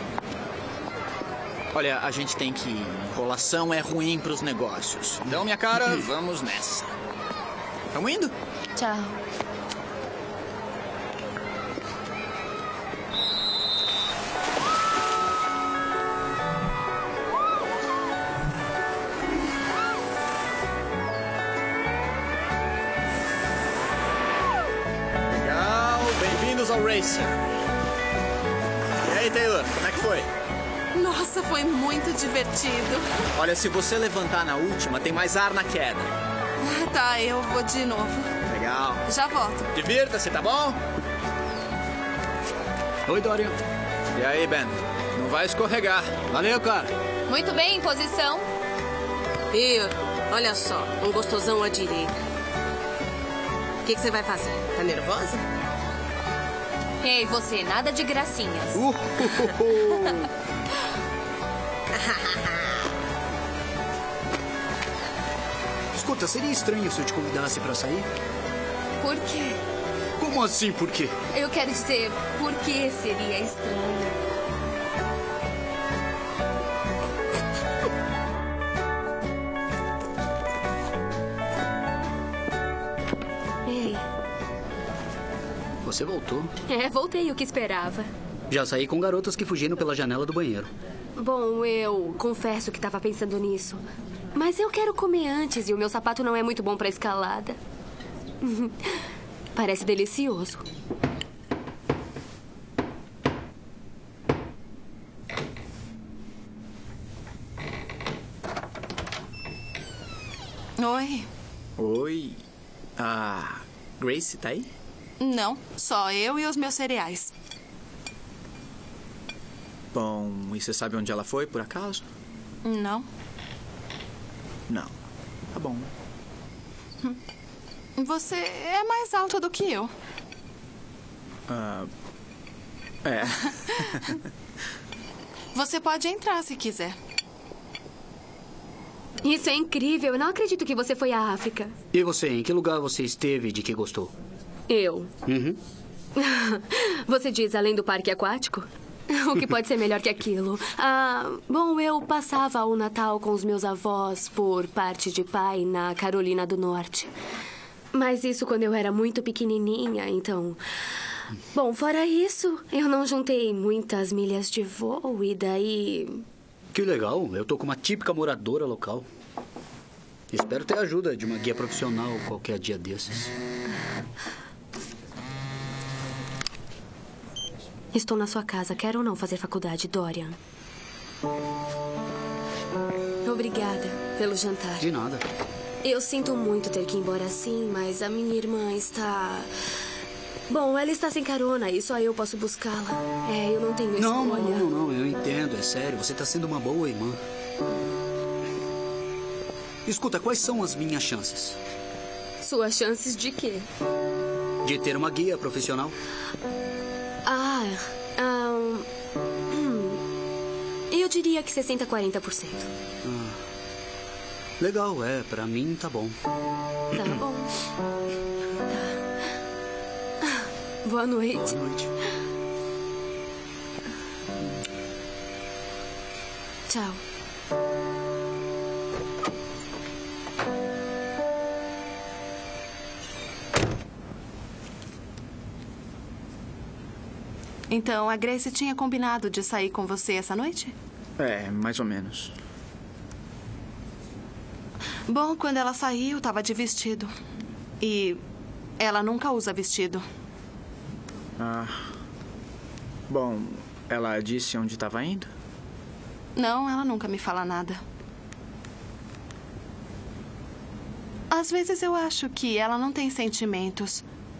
Olha, a gente tem que ir. Enrolação é ruim pros negócios. Então, minha cara, vamos nessa. Tamo indo? Tchau. Ao Racer. E aí, Taylor, como é que foi? Nossa, foi muito divertido. Olha, se você levantar na última, tem mais ar na queda. Tá, eu vou de novo. Legal. Já volto. Divirta-se, tá bom? Oi, Dorian. E aí, Ben? Não vai escorregar. Valeu, cara. Muito bem, em posição. E olha só, um gostosão à direita. O que você vai fazer? Tá nervosa? Ei, você, nada de gracinhas. Escuta, seria estranho se eu te convidasse pra sair? Por quê? Como assim, por quê? Eu quero dizer, por que seria estranho? Ei. Você voltou? É, voltei, o que esperava. Já saí com garotas que fugiram pela janela do banheiro. Bom, eu confesso que estava pensando nisso. Mas eu quero comer antes e o meu sapato não é muito bom para escalada. Parece delicioso. Oi. Oi. A Grace tá aí? Não, só eu e os meus cereais. Bom, e você sabe onde ela foi, por acaso? Não. Não. Tá bom. Você é mais alta do que eu. É. Você pode entrar se quiser. Isso é incrível. Eu não acredito que você foi à África. E você, em que lugar você esteve de que gostou? Eu. Uhum. Você diz além do parque aquático? O que pode ser melhor que aquilo? Bom, eu passava o Natal com os meus avós por parte de pai na Carolina do Norte. Mas isso quando eu era muito pequenininha, então... Bom, fora isso, eu não juntei muitas milhas de voo e daí... Que legal, eu tô com uma típica moradora local. Espero ter a ajuda de uma guia profissional qualquer dia desses. Estou na sua casa. Quero ou não fazer faculdade, Dorian? Obrigada pelo jantar. De nada. Eu sinto muito ter que ir embora assim, mas a minha irmã está... Bom, ela está sem carona e só eu posso buscá-la. Eu não tenho escolha. Não, eu entendo, é sério. Você está sendo uma boa irmã. Escuta, quais são as minhas chances? Suas chances de quê? De ter uma guia profissional. Eu diria que 60-40%. Legal, pra mim tá bom. Tá bom. Boa noite. Boa noite. Tchau. Então, a Grace tinha combinado de sair com você essa noite? Mais ou menos. Bom, quando ela saiu, estava de vestido. E ela nunca usa vestido. Bom, ela disse onde estava indo? Não, ela nunca me fala nada. Às vezes eu acho que ela não tem sentimentos.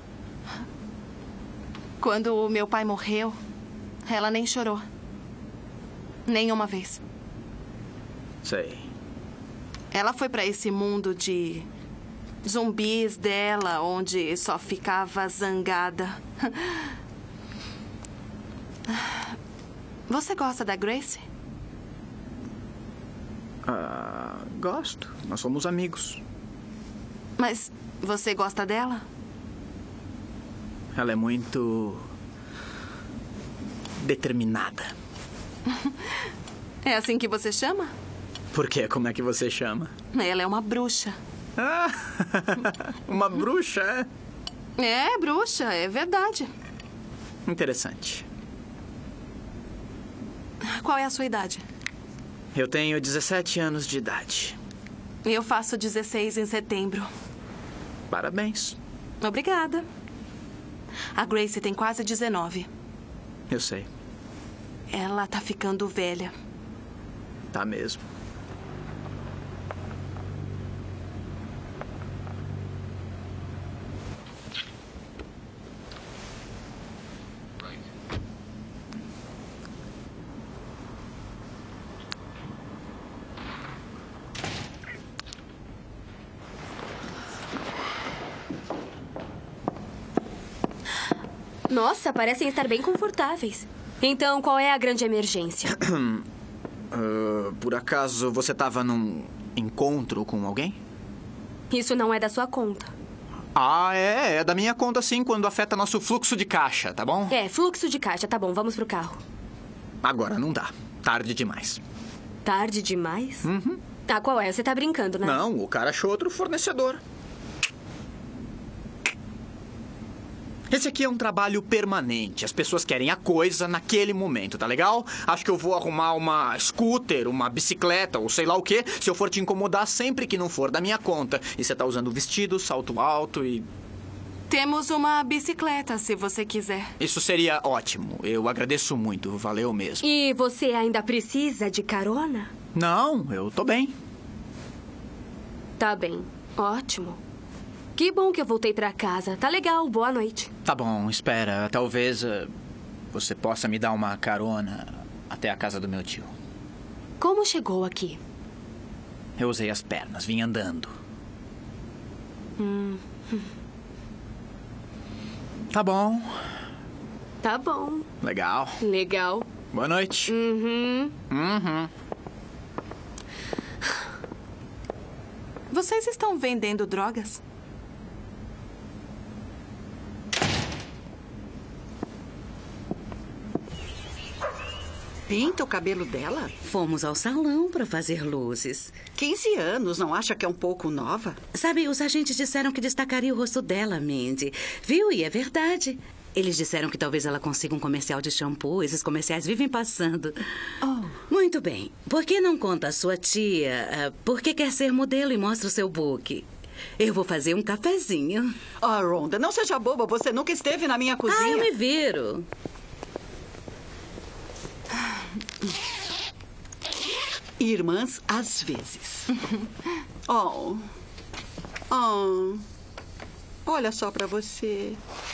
Quando o meu pai morreu, ela nem chorou. Nenhuma vez. Sei. Ela foi para esse mundo de zumbis dela, onde só ficava zangada. Você gosta da Grace? Gosto. Nós somos amigos. Mas você gosta dela? Ela é muito... determinada. É assim que você chama? Por quê? Como é que você chama? Ela é uma bruxa. Uma bruxa, é? É, bruxa, é verdade. Interessante. Qual é a sua idade? Eu tenho 17 anos de idade. Eu faço 16 em setembro. Parabéns. Obrigada. A Grace tem quase 19. Eu sei. Ela tá ficando velha. Tá mesmo. Nossa, parecem estar bem confortáveis. Então, qual é a grande emergência? Por acaso você estava num encontro com alguém? Isso não é da sua conta. É da minha conta sim, quando afeta nosso fluxo de caixa, tá bom? Fluxo de caixa, tá bom, vamos pro carro. Agora não dá, tarde demais. Tarde demais? Uhum. Qual é? Você tá brincando, né? Não, o cara achou outro fornecedor. Esse aqui é um trabalho permanente. As pessoas querem a coisa naquele momento, tá legal? Acho que eu vou arrumar uma scooter, uma bicicleta ou sei lá o quê, se eu for te incomodar sempre que não for da minha conta. E você tá usando vestido, salto alto e... Temos uma bicicleta, se você quiser. Isso seria ótimo. Eu agradeço muito. Valeu mesmo. E você ainda precisa de carona? Não, eu tô bem. Tá bem. Ótimo. Que bom que eu voltei pra casa. Tá legal. Boa noite. Tá bom, espera. Talvez você possa me dar uma carona até a casa do meu tio. Como chegou aqui? Eu usei as pernas, vim andando. Tá bom. Tá bom. Legal. Legal. Boa noite. Uhum. Vocês estão vendendo drogas? Pinta o cabelo dela? Fomos ao salão para fazer luzes. 15 anos, não acha que é um pouco nova? Sabe, os agentes disseram que destacaria o rosto dela, Mindy. Viu? E é verdade. Eles disseram que talvez ela consiga um comercial de shampoo. Esses comerciais vivem passando. Muito bem. Por que não conta a sua tia por que quer ser modelo e mostra o seu book? Eu vou fazer um cafezinho. Rhonda, não seja boba. Você nunca esteve na minha cozinha. Eu me viro. Irmãs, às vezes. Olha só pra você.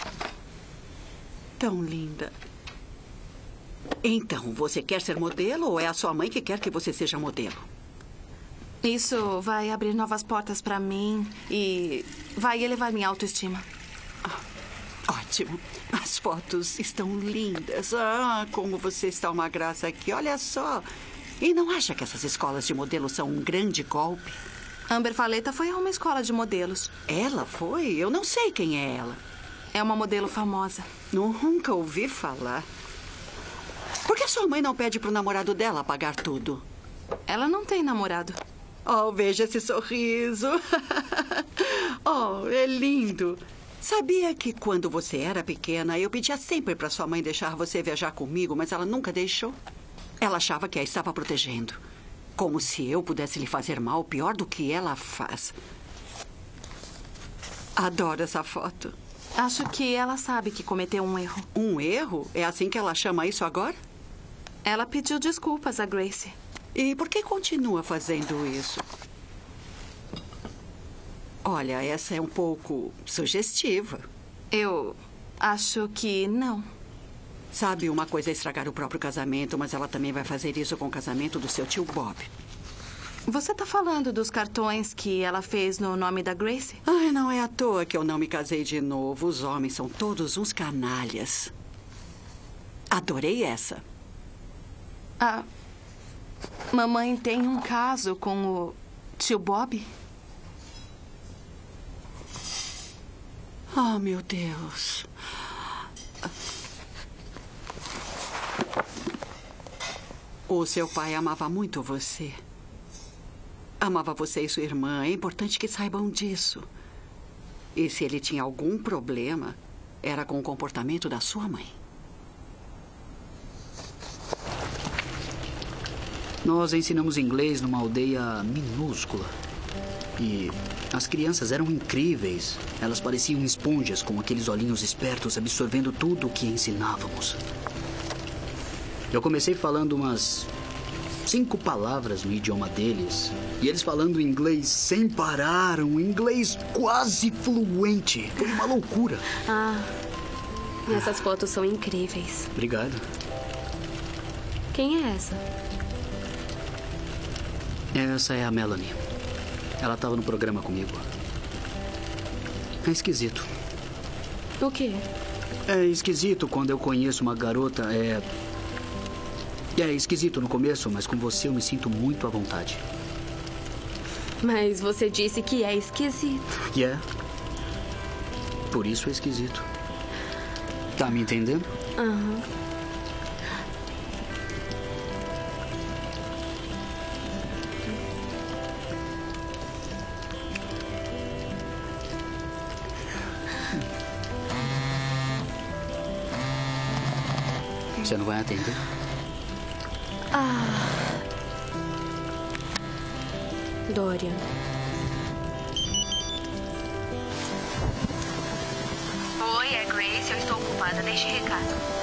Tão linda. Então, você quer ser modelo ou é a sua mãe que quer que você seja modelo? Isso vai abrir novas portas pra mim e vai elevar minha autoestima. Ótimo. As fotos estão lindas. Como você está uma graça aqui. Olha só. E não acha que essas escolas de modelo são um grande golpe? Amber Faleta foi a uma escola de modelos. Ela foi? Eu não sei quem é ela. É uma modelo famosa. Nunca ouvi falar. Por que sua mãe não pede pro namorado dela pagar tudo? Ela não tem namorado. Veja esse sorriso. É lindo. Sabia que quando você era pequena, eu pedia sempre para sua mãe deixar você viajar comigo, mas ela nunca deixou? Ela achava que a estava protegendo. Como se eu pudesse lhe fazer mal pior do que ela faz. Adoro essa foto. Acho que ela sabe que cometeu um erro. Um erro? É assim que ela chama isso agora? Ela pediu desculpas a Gracie. E por que continua fazendo isso? Olha, essa é um pouco sugestiva. Eu acho que não. Sabe, uma coisa é estragar o próprio casamento, mas ela também vai fazer isso com o casamento do seu tio Bob. Você tá falando dos cartões que ela fez no nome da Gracie? Não é à toa que eu não me casei de novo. Os homens são todos uns canalhas. Adorei essa. Mamãe tem um caso com o tio Bob? Meu Deus. O seu pai amava muito você. Amava você e sua irmã. É importante que saibam disso. E se ele tinha algum problema, era com o comportamento da sua mãe. Nós ensinamos inglês numa aldeia minúscula. E as crianças eram incríveis. Elas pareciam esponjas com aqueles olhinhos espertos absorvendo tudo o que ensinávamos. Eu comecei falando umas 5 palavras no idioma deles. E eles falando inglês sem parar, um inglês quase fluente. Foi uma loucura. Essas fotos são incríveis. Obrigado. Quem é essa? Essa é a Melanie. Ela estava no programa comigo. É esquisito. O quê? É esquisito quando eu conheço uma garota. É esquisito no começo, mas com você eu me sinto muito à vontade. Mas você disse que é esquisito. Por isso é esquisito. Tá me entendendo? Você não vai atender? Dorian. Oi, é Grace. Eu estou ocupada. Deixe recado.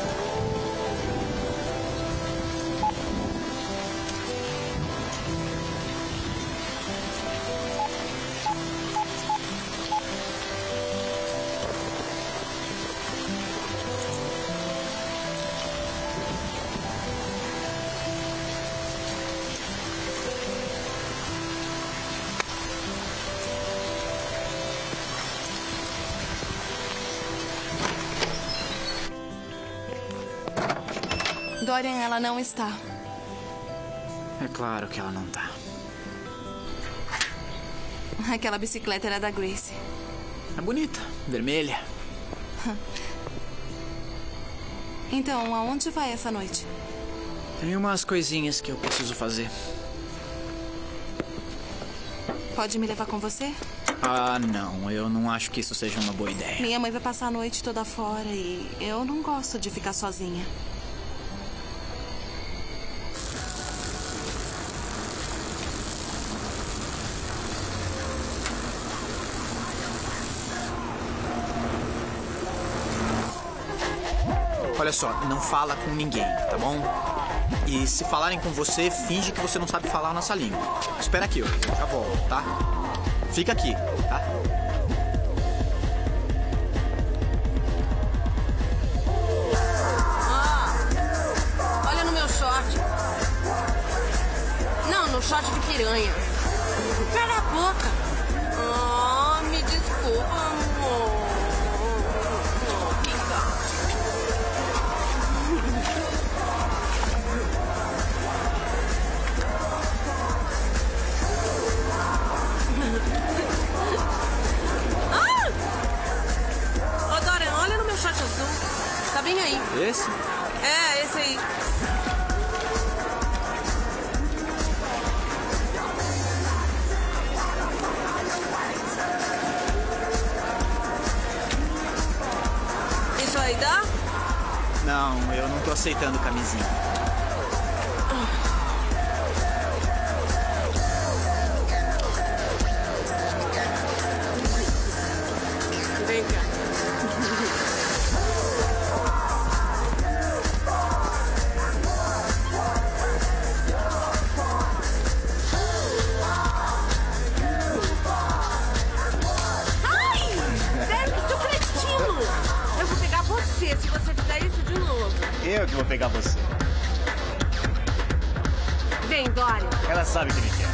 Dorian, ela não está. É claro que ela não tá. Aquela bicicleta era da Gracie. É bonita, vermelha. Então, aonde vai essa noite? Tem umas coisinhas que eu preciso fazer. Pode me levar com você? Ah, não. Eu não acho que isso seja uma boa ideia. Minha mãe vai passar a noite toda fora e eu não gosto de ficar sozinha. Olha só, não fala com ninguém, tá bom? E se falarem com você, finge que você não sabe falar a nossa língua. Espera aqui, eu já volto, tá? Fica aqui, tá? Olha no meu short. Não, no short de piranha. Cala a boca. Me desculpa, amor. Tá bem aí. Esse? É, esse aí. Isso aí dá? Não, eu não tô aceitando camisinha. Vem cá. Se você fizer isso de novo. Eu que vou pegar você. Vem, Dória. Ela sabe que me quer.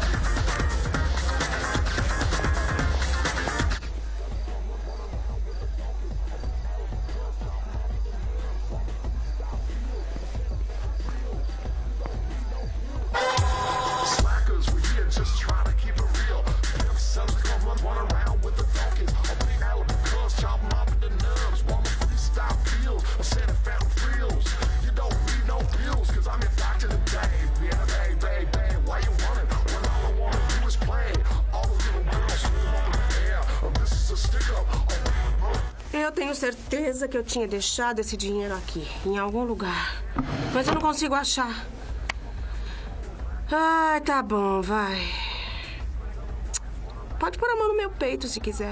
Eu tenho certeza que eu tinha deixado esse dinheiro aqui, em algum lugar. Mas eu não consigo achar. Ai, tá bom, vai. Pode pôr a mão no meu peito se quiser.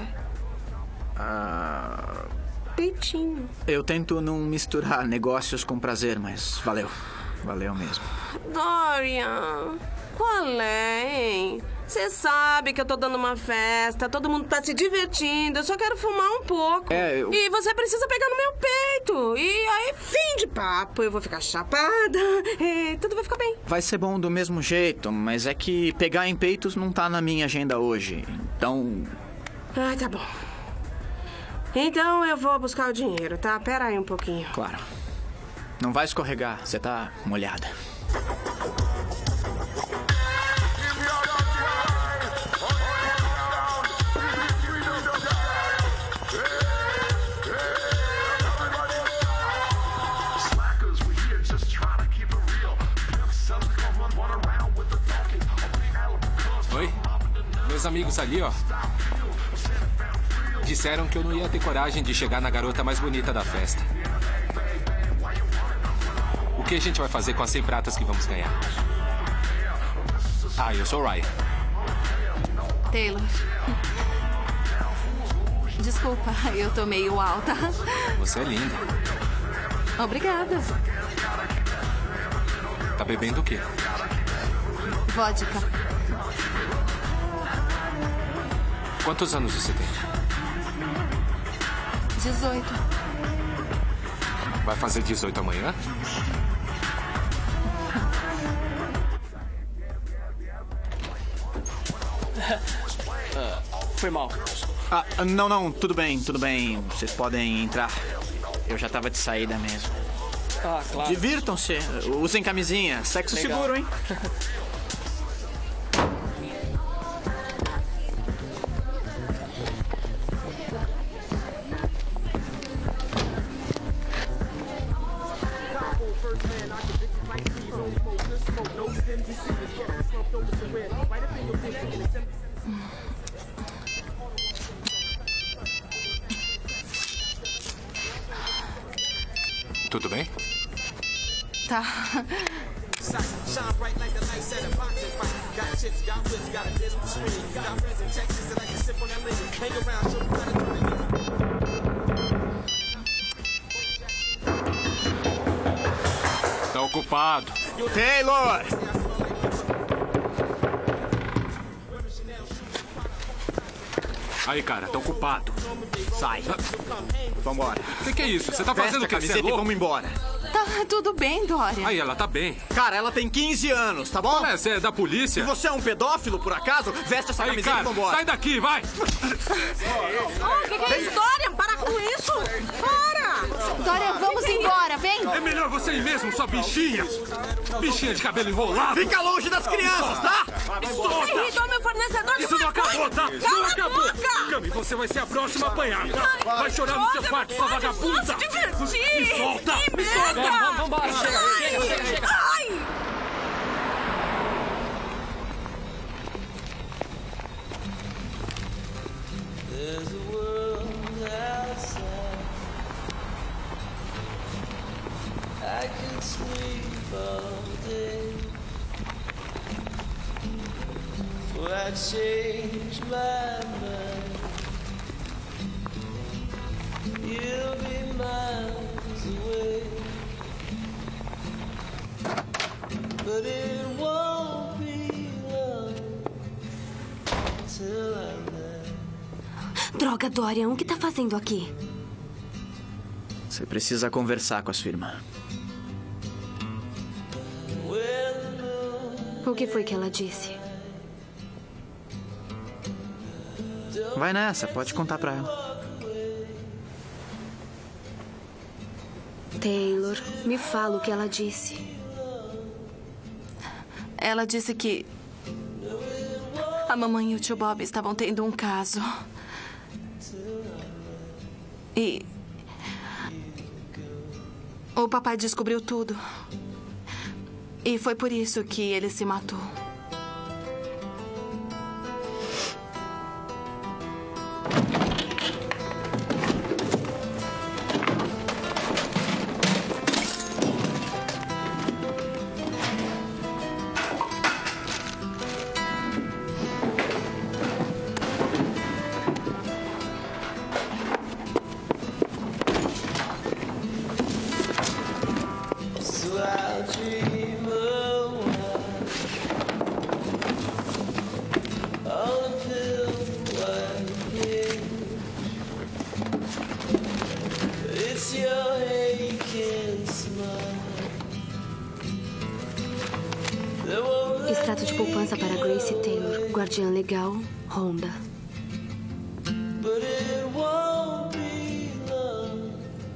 Peitinho. Eu tento não misturar negócios com prazer, mas valeu. Valeu mesmo. Dorian, qual é, hein? Você sabe que eu tô dando uma festa, todo mundo tá se divertindo, eu só quero fumar um pouco. E você precisa pegar no meu peito. E aí, fim de papo, eu vou ficar chapada e tudo vai ficar bem. Vai ser bom do mesmo jeito, mas é que pegar em peitos não tá na minha agenda hoje, então... Ai, tá bom. Então eu vou buscar o dinheiro, tá? Pera aí um pouquinho. Claro. Não vai escorregar, você tá molhada. Oi? Meus amigos ali, ó. Disseram que eu não ia ter coragem de chegar na garota mais bonita da festa. O que a gente vai fazer com as 100 pratas que vamos ganhar? Ah, eu sou o Ryan. Taylor. Desculpa, eu tô meio alta. Você é linda. Obrigada. Tá bebendo o quê? Vodka. Quantos anos você tem? 18. Vai fazer 18 amanhã? Foi mal. Não, tudo bem. Vocês podem entrar. Eu já tava de saída mesmo. Ah, claro. Divirtam-se. Usem camisinha. Sexo Legal. seguro, hein? Tudo bem? Tá. Tá ocupado. Taylor! Aí, cara, tá ocupado. Sai. Vambora. O que é isso? Você tá fazendo o que? Veste a camiseta e vamos embora. Tá tudo bem, Dorian. Aí, ela tá bem. Cara, ela tem 15 anos, tá bom? Você é da polícia? E você é um pedófilo, por acaso? Veste essa camiseta cara, e vambora. Sai daqui, vai! O que é isso, Dorian? Para com isso! Para! Dorian, vamos embora, vem! É melhor você ir mesmo, sua bichinha! Bichinha de cabelo enrolado! Fica longe das crianças, tá? Você irritou meu fornecedor de Isso não acabou, tá? Cala Não a acabou! boca! Cami, você vai ser a próxima a apanhar, tá? Vai chorar no seu quarto, sua vagabunda! Divertir! Me solta! Que Me solta! merda! Vambora, chega! Ai! There's a world outside. I can sleep all day. For I change my mind. You'll be miles away. But it won't be long till I'm there. Droga, Dorian, o que tá fazendo aqui? Você precisa conversar com a sua irmã. O que foi que ela disse? Vai nessa, pode contar pra ela. Taylor, me fala o que ela disse. Ela disse que a mamãe e o tio Bob estavam tendo um caso. E o papai descobriu tudo. E foi por isso que ele se matou. So I'll dream a while on a pale-white page. It's your aching smile that won't Extrato de poupança para Grace Taylor, guardiã legal, Honda. but it won't be long.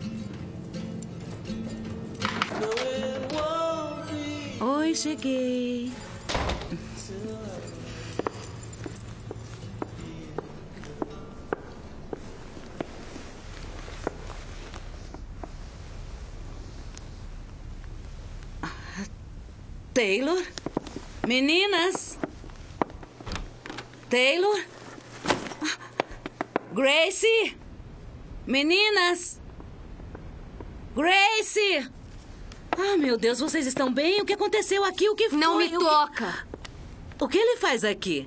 No, it won't be Oi, cheguei. Taylor? Meninas? Taylor? Gracie? Meninas? Gracie? Ah, meu Deus, vocês estão bem? O que aconteceu aqui? O que foi? Não me O que- toca! O que ele faz aqui?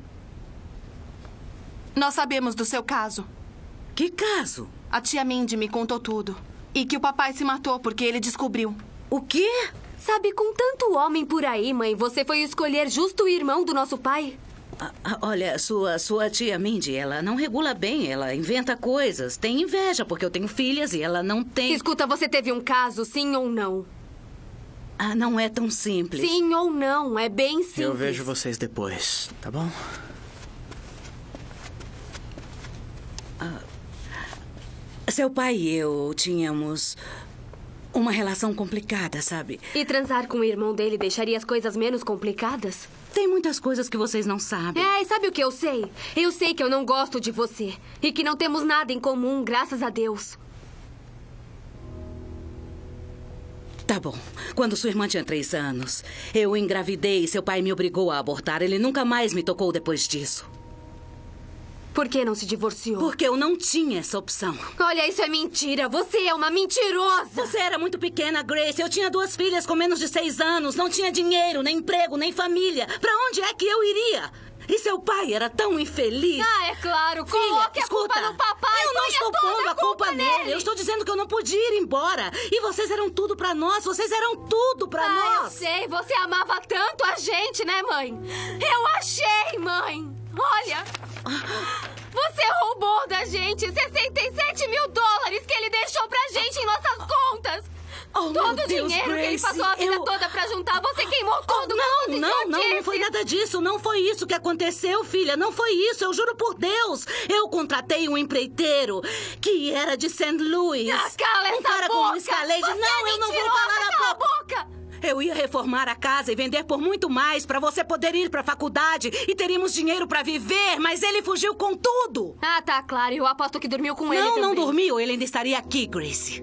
Nós sabemos do seu caso. Que caso? A tia Mindy me contou tudo. E que o papai se matou porque ele descobriu. O quê? Sabe, com tanto homem por aí, mãe, você foi escolher justo o irmão do nosso pai? Olha, sua tia Mindy, ela não regula bem, ela inventa coisas. Tem inveja, porque eu tenho filhas e ela não tem... Escuta, você teve um caso, sim ou não? Ah, não é tão simples. Sim ou não, é bem simples. Eu vejo vocês depois, tá bom? Seu pai e eu tínhamos uma relação complicada, sabe? E transar com o irmão dele deixaria as coisas menos complicadas? Tem muitas coisas que vocês não sabem. É, e sabe o que eu sei? Eu sei que eu não gosto de você. E que não temos nada em comum, graças a Deus. Tá bom. Quando sua irmã tinha 3 anos, eu engravidei e seu pai me obrigou a abortar. Ele nunca mais me tocou depois disso. Por que não se divorciou? Porque eu não tinha essa opção. Olha, isso é mentira. Você é uma mentirosa. Você era muito pequena, Grace. Eu tinha 2 filhas com menos de 6 anos. Não tinha dinheiro, nem emprego, nem família. Pra onde é que eu iria? E seu pai era tão infeliz. Ah, é claro. Filha, coloque a culpa no papai. Eu não estou pondo a culpa nele. Eu estou dizendo que eu não podia ir embora. E vocês eram tudo pra nós. Vocês eram tudo pra nós. Eu sei. Você amava tanto a gente, né, mãe? Eu achei, mãe. Olha... Você roubou da gente 67 mil dólares que ele deixou pra gente em nossas contas. Todo o dinheiro que ele passou a vida toda pra juntar, você queimou tudo. Não foi nada disso. Não foi isso que aconteceu, filha. Não foi isso, eu juro por Deus. Eu contratei um empreiteiro que era de St. Louis. Cala essa cara boca. Com um escalete. Não, eu não vou calar a boca. Eu ia reformar a casa e vender por muito mais pra você poder ir pra faculdade e teríamos dinheiro pra viver, mas ele fugiu com tudo. Ah, tá claro. Eu aposto que dormiu com ele também. Não dormiu. Ele ainda estaria aqui, Grace.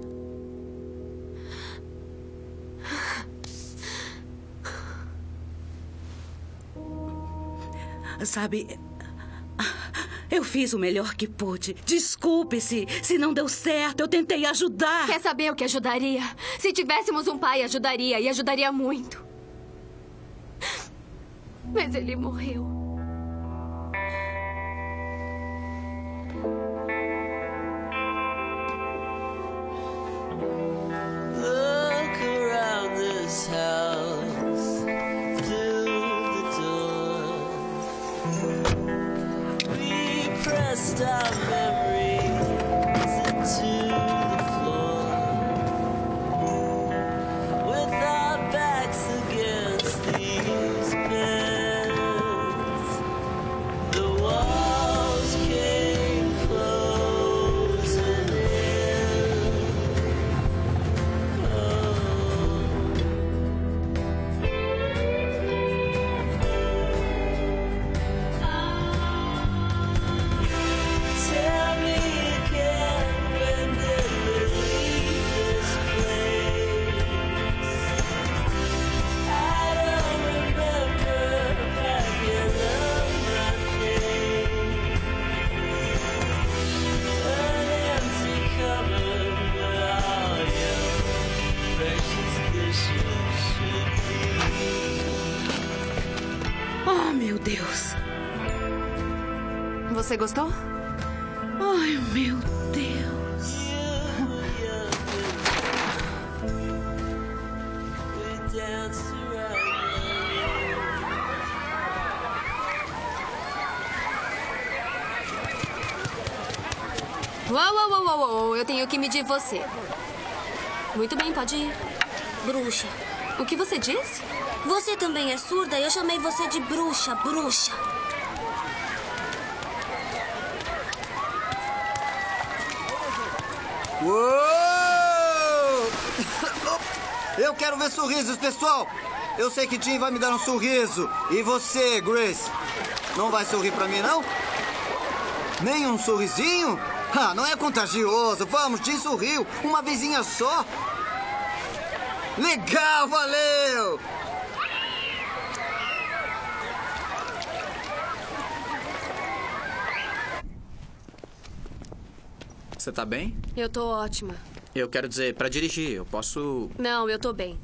Sabe, eu fiz o melhor que pude. Desculpe-se se não deu certo. Eu tentei ajudar. Quer saber o que ajudaria? Se tivéssemos um pai, ajudaria. E ajudaria muito. Mas ele morreu. Look around this house through the door. We pressed our memories into the floor with our backs against these beds. The walls came closing in. Tell me again, when did we leave this place? I don't remember packing up my things. An empty cupboard where all your precious dishes should be. Oh, meu Deus. Você gostou? Ai, meu Deus. We danced around. Uou. Eu tenho que medir você. Muito bem, pode ir. Bruxa. O que você disse? Você também é surda e eu chamei você de bruxa. Uou! Eu quero ver sorrisos, pessoal. Eu sei que Tim vai me dar um sorriso. E você, Grace? Não vai sorrir pra mim, não? Nem um sorrisinho? Ah, não é contagioso. Vamos, Tim sorriu. Uma vezinha só. Legal, valeu! Você tá bem? Eu tô ótima. Eu quero dizer, pra dirigir, eu posso... Não, eu tô bem.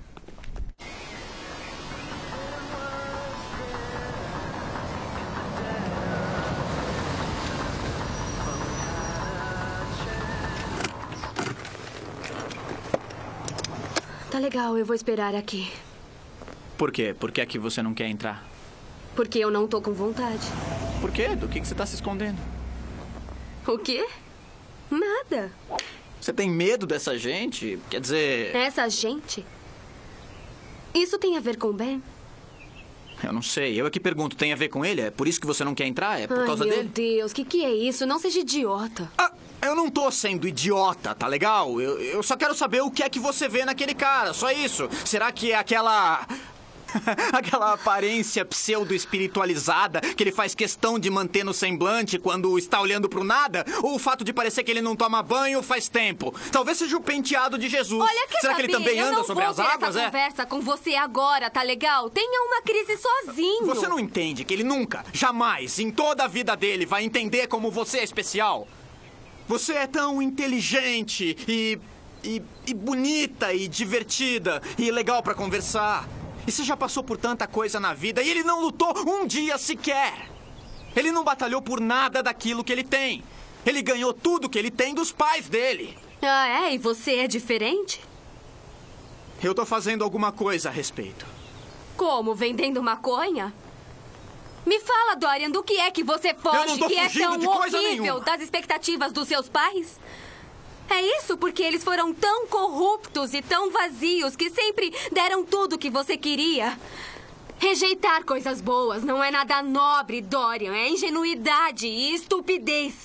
Tá legal, eu vou esperar aqui. Por quê? Por que é que você não quer entrar? Porque eu não tô com vontade. Por quê? Do que você tá se escondendo? O quê? Nada. Você tem medo dessa gente? Quer dizer... Essa gente? Isso tem a ver com o Ben? Eu não sei. Eu é que pergunto, tem a ver com ele? É por isso que você não quer entrar? É por causa dele? Meu Deus, que é isso? Não seja idiota. Ah, eu não tô sendo idiota, tá legal? Eu só quero saber o que é que você vê naquele cara, só isso. Será que é aquela... Aquela aparência pseudo-espiritualizada que ele faz questão de manter no semblante quando está olhando pro nada? Ou o fato de parecer que ele não toma banho faz tempo? Talvez seja o penteado de Jesus. Olha, Será que ele também anda sobre as águas, Eu não vou ter essa conversa com você agora, tá legal? Tenha uma crise sozinho. Você não entende que ele nunca, jamais, em toda a vida dele, vai entender como você é especial? Você é tão inteligente e bonita e divertida e legal pra conversar. E você já passou por tanta coisa na vida e ele não lutou um dia sequer. Ele não batalhou por nada daquilo que ele tem. Ele ganhou tudo que ele tem dos pais dele. Ah, é? E você é diferente? Eu tô fazendo alguma coisa a respeito. Como? Vendendo maconha? Me fala, Dorian, do que é que você foge Eu não tô que é fugindo tão de coisa horrível nenhuma. das expectativas dos seus pais? É isso porque eles foram tão corruptos e tão vazios que sempre deram tudo o que você queria. Rejeitar coisas boas não é nada nobre, Dorian. É ingenuidade e estupidez.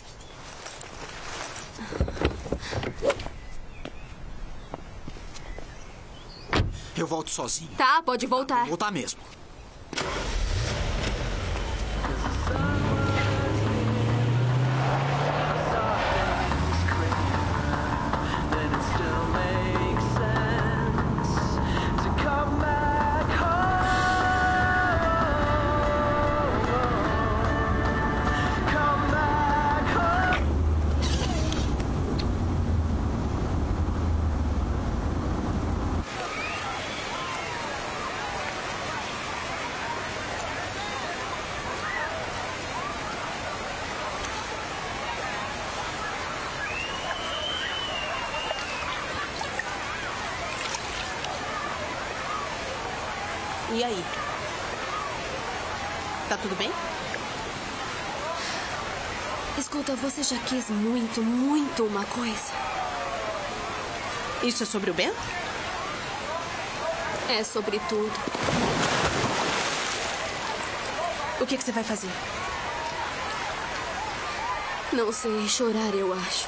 Eu volto sozinho. Tá, pode voltar. Vou voltar mesmo. E aí? Tá tudo bem? Escuta, você já quis muito, muito uma coisa. Isso é sobre o Ben? É sobre tudo. O que você vai fazer? Não sei, chorar, eu acho.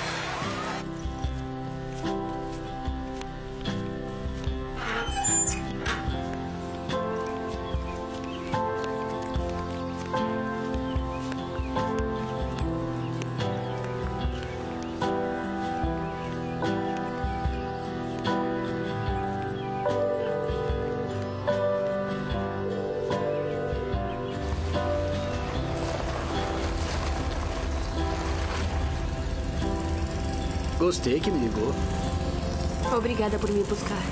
Gostei que me ligou. Obrigada por me buscar.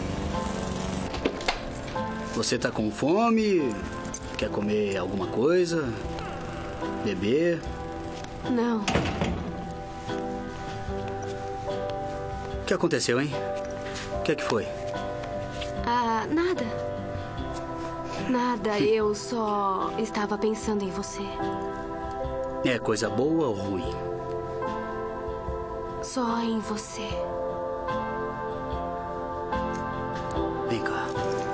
Você tá com fome? Quer comer alguma coisa? Beber? Não. O que aconteceu, hein? O que é que foi? Ah, nada. Nada, eu só estava pensando em você. É coisa boa ou ruim? Só em você. Vem cá.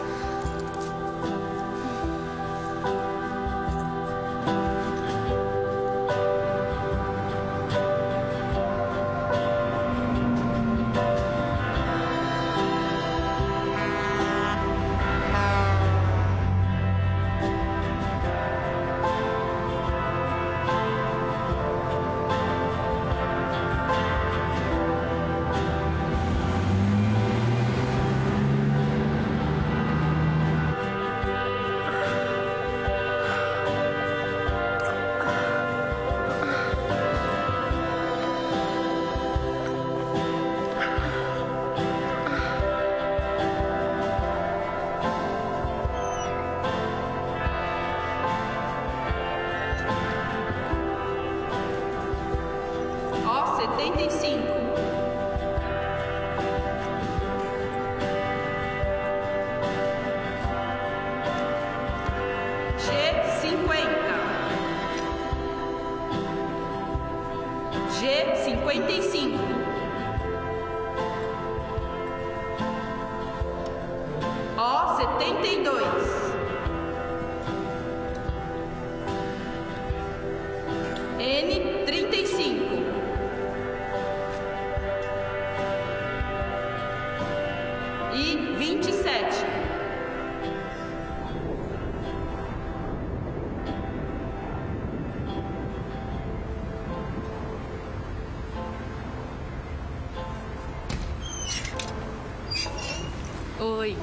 Ó, 75. G55. O72. N35. E 27. Oi.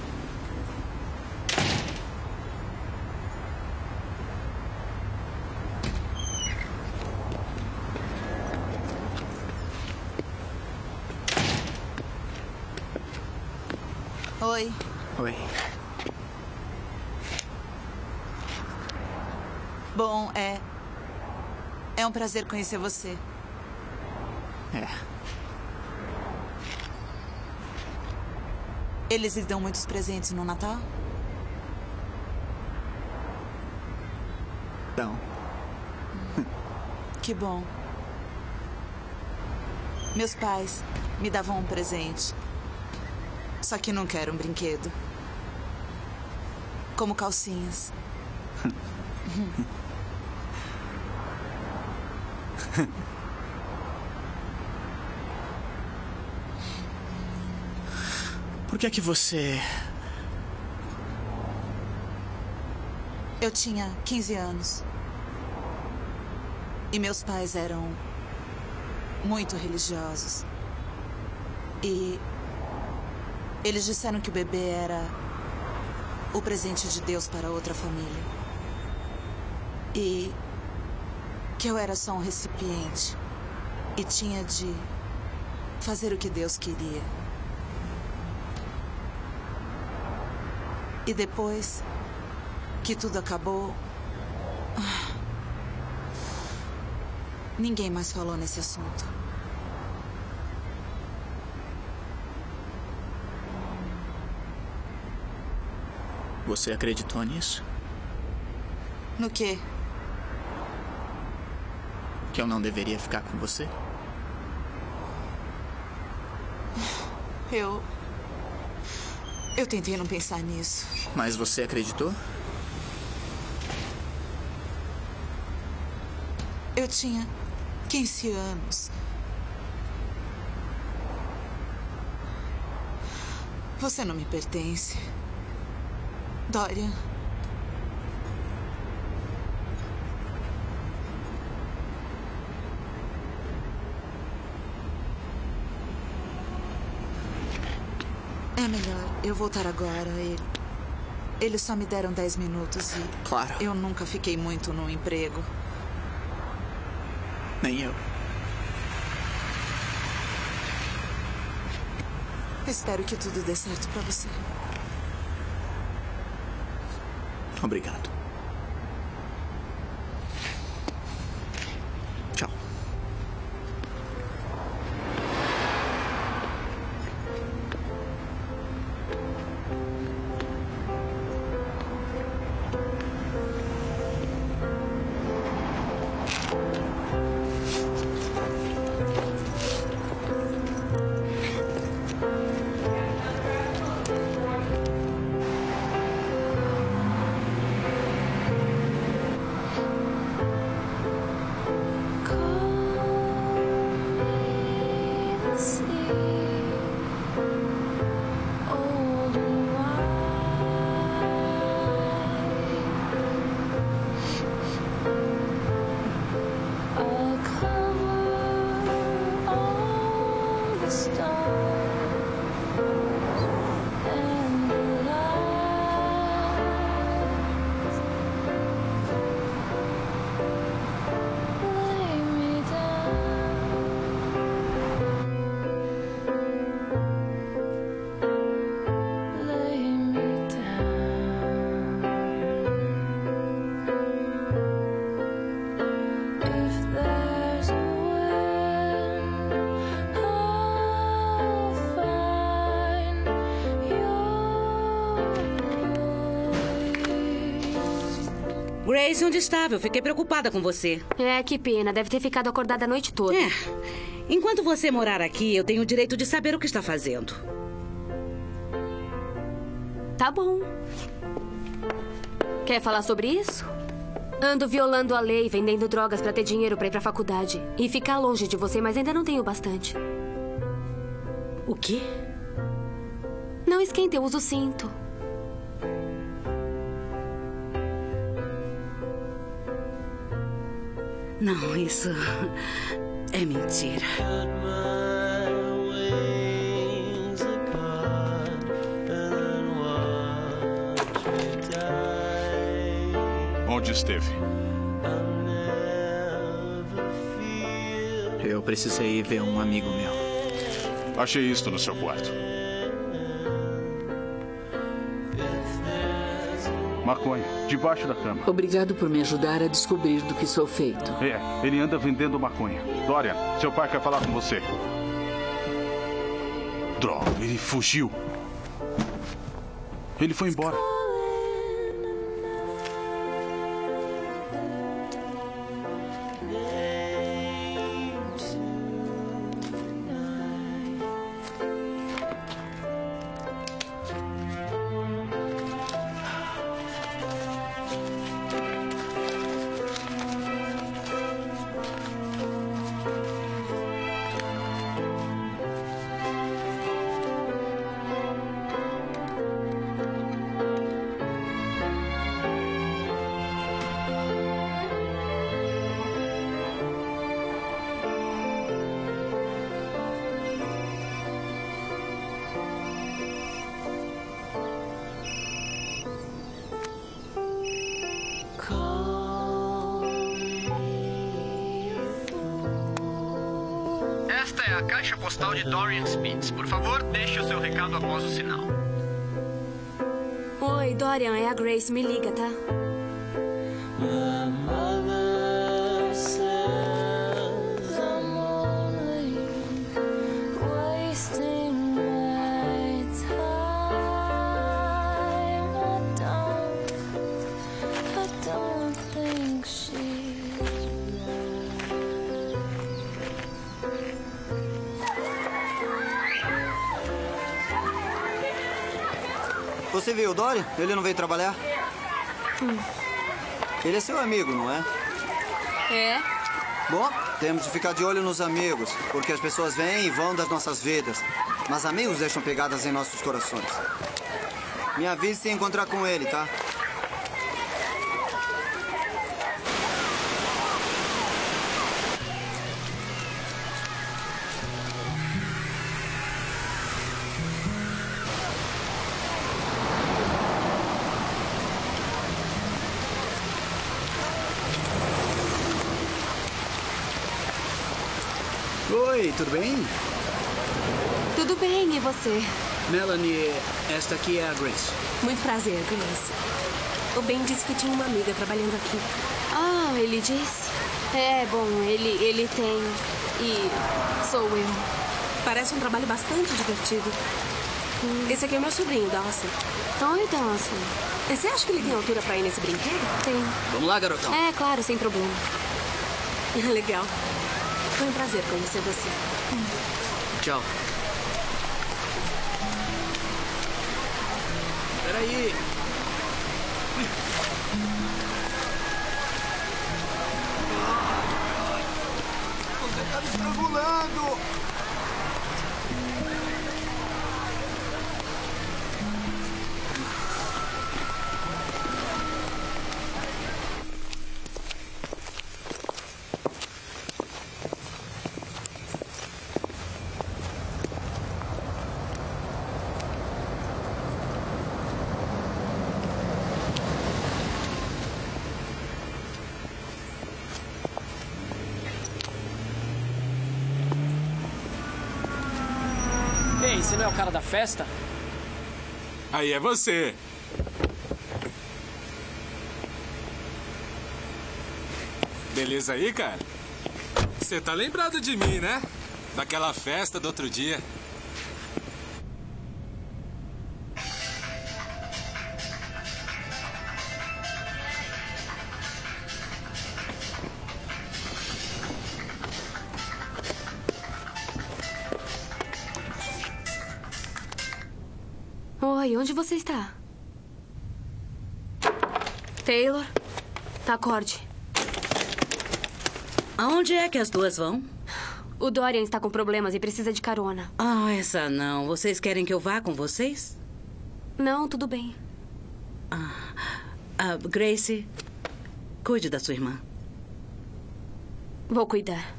Oi. Oi. Bom, é um prazer conhecer você. É. Eles lhe dão muitos presentes no Natal? Dão. Que bom. Meus pais me davam um presente. Só que nunca era um brinquedo. Como calcinhas. Por que é que você... Eu tinha 15 anos. E meus pais eram muito religiosos. E eles disseram que o bebê era o presente de Deus para outra família. E que eu era só um recipiente. E tinha de fazer o que Deus queria. E depois que tudo acabou, ninguém mais falou nesse assunto. Você acreditou nisso? No quê? Que eu não deveria ficar com você? Eu tentei não pensar nisso. Mas você acreditou? Eu tinha 15 anos. Você não me pertence. Dorian. É melhor eu voltar agora. Eles só me deram 10 minutos e... Claro. Eu nunca fiquei muito no emprego. Nem eu. Espero que tudo dê certo pra você. Obrigado. Tchau. Grace, onde estava? Eu fiquei preocupada com você. Que pena. Deve ter ficado acordada a noite toda. Enquanto você morar aqui, eu tenho o direito de saber o que está fazendo. Tá bom. Quer falar sobre isso? Ando violando a lei, vendendo drogas pra ter dinheiro pra ir pra faculdade. E ficar longe de você, mas ainda não tenho bastante. O quê? Não esquenta, eu uso cinto. Não, isso é mentira. onde esteve? Eu precisei ver um amigo meu. Achei isto no seu quarto. Maconha, debaixo da cama. Obrigado por me ajudar a descobrir do que sou feito. É, ele anda vendendo maconha. Dorian, seu pai quer falar com você. Droga, ele fugiu. Ele foi embora. Esta é a caixa postal de Dorian Spitz. Por favor, deixe o seu recado após o sinal. Oi, Dorian, é a Grace. Me liga, tá? Você viu o Dorian? Ele não veio trabalhar? Ele é seu amigo, não é? É? Bom, temos de ficar de olho nos amigos, porque as pessoas vêm e vão das nossas vidas. Mas amigos deixam pegadas em nossos corações. Me avise se encontrar com ele, tá? Oi, tudo bem? Tudo bem, e você? Melanie, esta aqui é a Grace. Muito prazer, Grace. O Ben disse que tinha uma amiga trabalhando aqui. Ah, ele disse? É, bom, ele tem. E sou eu. Parece um trabalho bastante divertido. Esse aqui é meu sobrinho, Dawson. Oi, Dawson. Você acha que ele tem altura pra ir nesse brinquedo? Tem. Vamos lá, garotão. É, claro, sem problema. Legal. Foi um prazer conhecer você. Tchau. Peraí. Você tá me estrangulando! Ei, você não é o cara da festa? Aí é você. Beleza aí, cara? Você tá lembrado de mim, né? Daquela festa do outro dia. Oi, onde você está? Taylor, acorde. Aonde é que as duas vão? O Dorian está com problemas e precisa de carona. Ah, essa não. Vocês querem que eu vá com vocês? Não, tudo bem. Grace, cuide da sua irmã. Vou cuidar.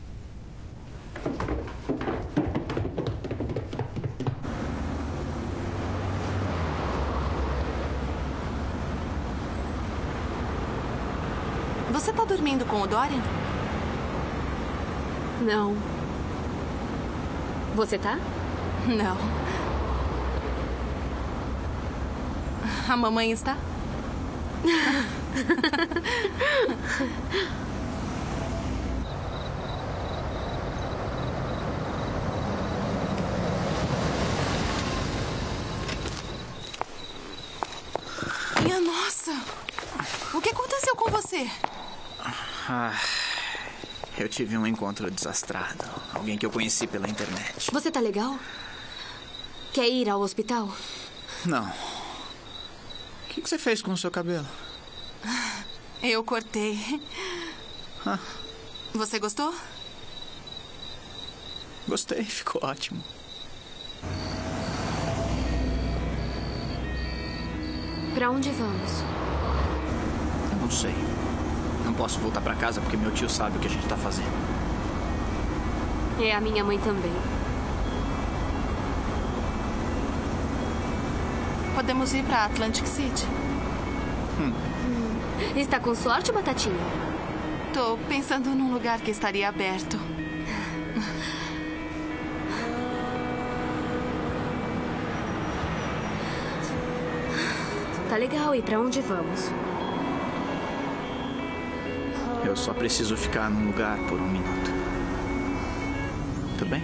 Você tá dormindo com o Dorian? Não. Você tá? Não. A mamãe está? Minha nossa! O que aconteceu com você? Eu tive um encontro desastrado. Alguém que eu conheci pela internet. Você tá legal? Quer ir ao hospital? Não. O que você fez com o seu cabelo? Eu cortei. Você gostou? Gostei, ficou ótimo. Pra onde vamos? Não sei. Não posso voltar pra casa porque meu tio sabe o que a gente tá fazendo. É, a minha mãe também. Podemos ir pra Atlantic City? Está com sorte, Batatinha? Tô pensando num lugar que estaria aberto. Tá legal. E pra onde vamos? Eu só preciso ficar num lugar por um minuto. Tudo bem?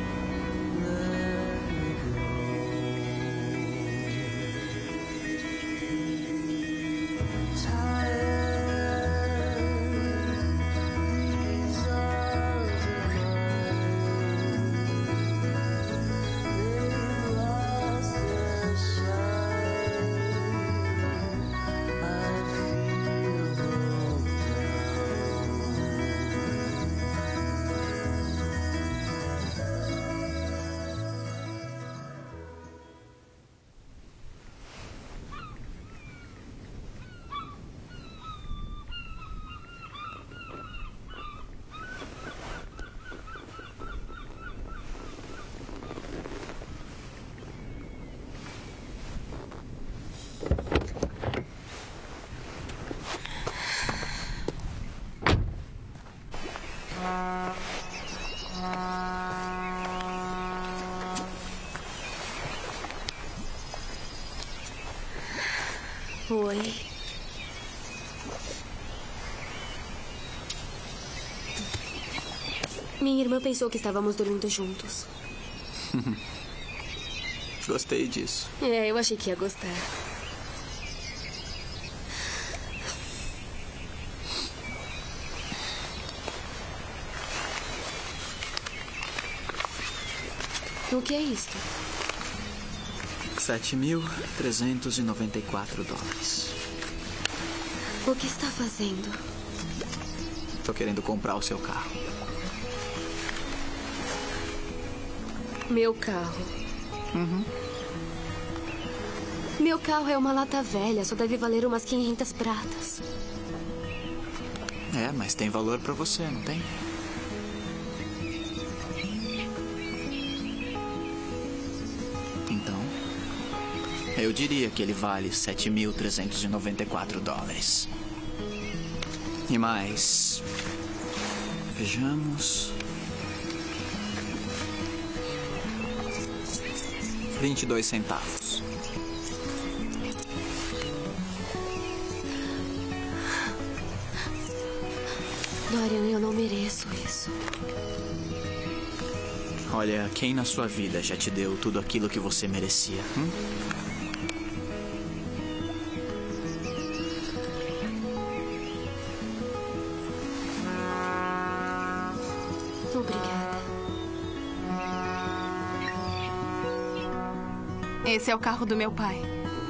Oi. Minha irmã pensou que estávamos dormindo juntos. Gostei disso. É, eu achei que ia gostar. O que é isto? $7.394. O que está fazendo? Tô querendo comprar o seu carro. Meu carro. Uhum. Meu carro é uma lata velha, só deve valer umas 500 pratas. É, mas tem valor pra você, não tem? Então, eu diria que ele vale $7.394. E mais, vejamos, 22 centavos. Dorian, eu não mereço isso. Olha, quem na sua vida já te deu tudo aquilo que você merecia? Obrigada. Esse é o carro do meu pai.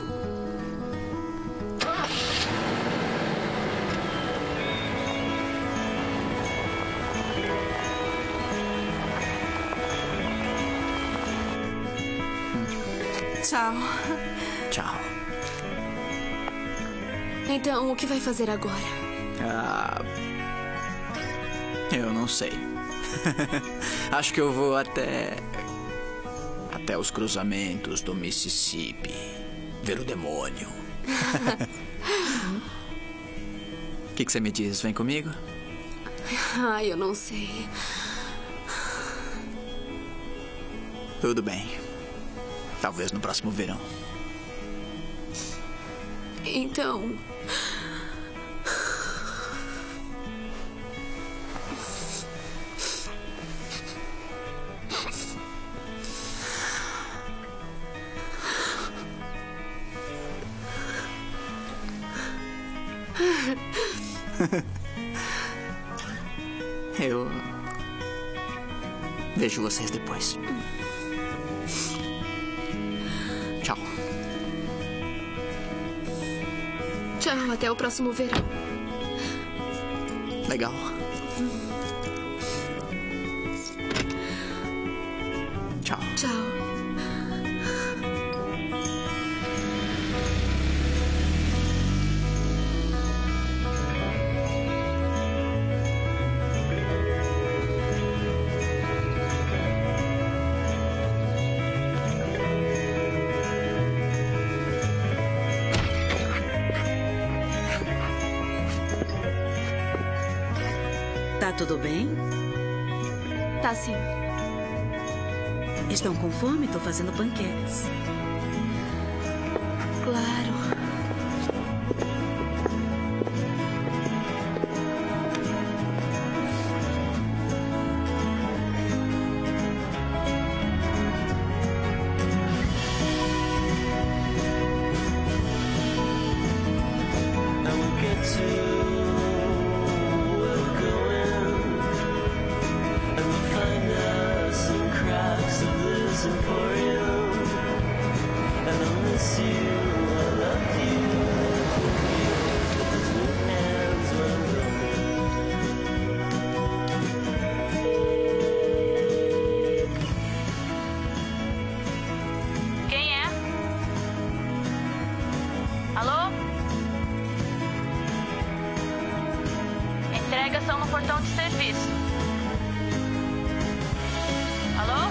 Tchau. Tchau. Então, o que vai fazer agora? Eu não sei. Acho que eu vou até os cruzamentos do Mississippi ver o demônio. que você me diz? Vem comigo? Ai, eu não sei. Tudo bem. Talvez no próximo verão. Então... Eu vejo vocês depois. Tchau. Tchau, até o próximo verão. Legal. Tchau. Tchau. Tá tudo bem? Tá sim. Estão com fome? Tô fazendo panquecas. Claro. Quem é? Alô? Entregas são no portão de serviço. Alô?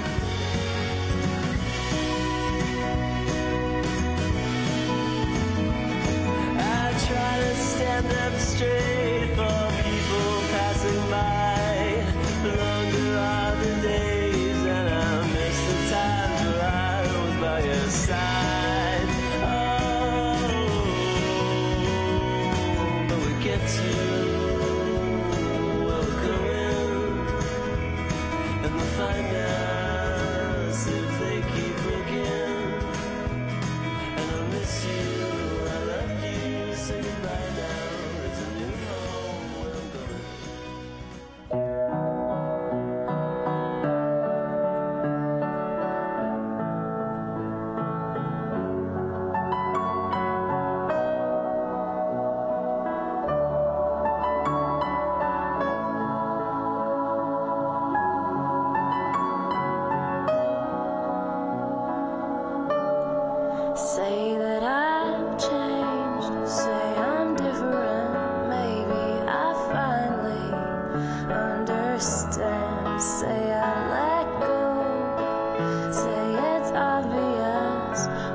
I try to stand up straight for people passing by. Longer are the days, and I miss the times where I was by your side. Oh, but we get to welcome in, and we'll find us if they keep looking. And I miss you, I love you, say goodbye now. There's a new home where I'm going. Say that I've changed, say I'm different. Maybe I finally understand. Say I let go, say it's obvious.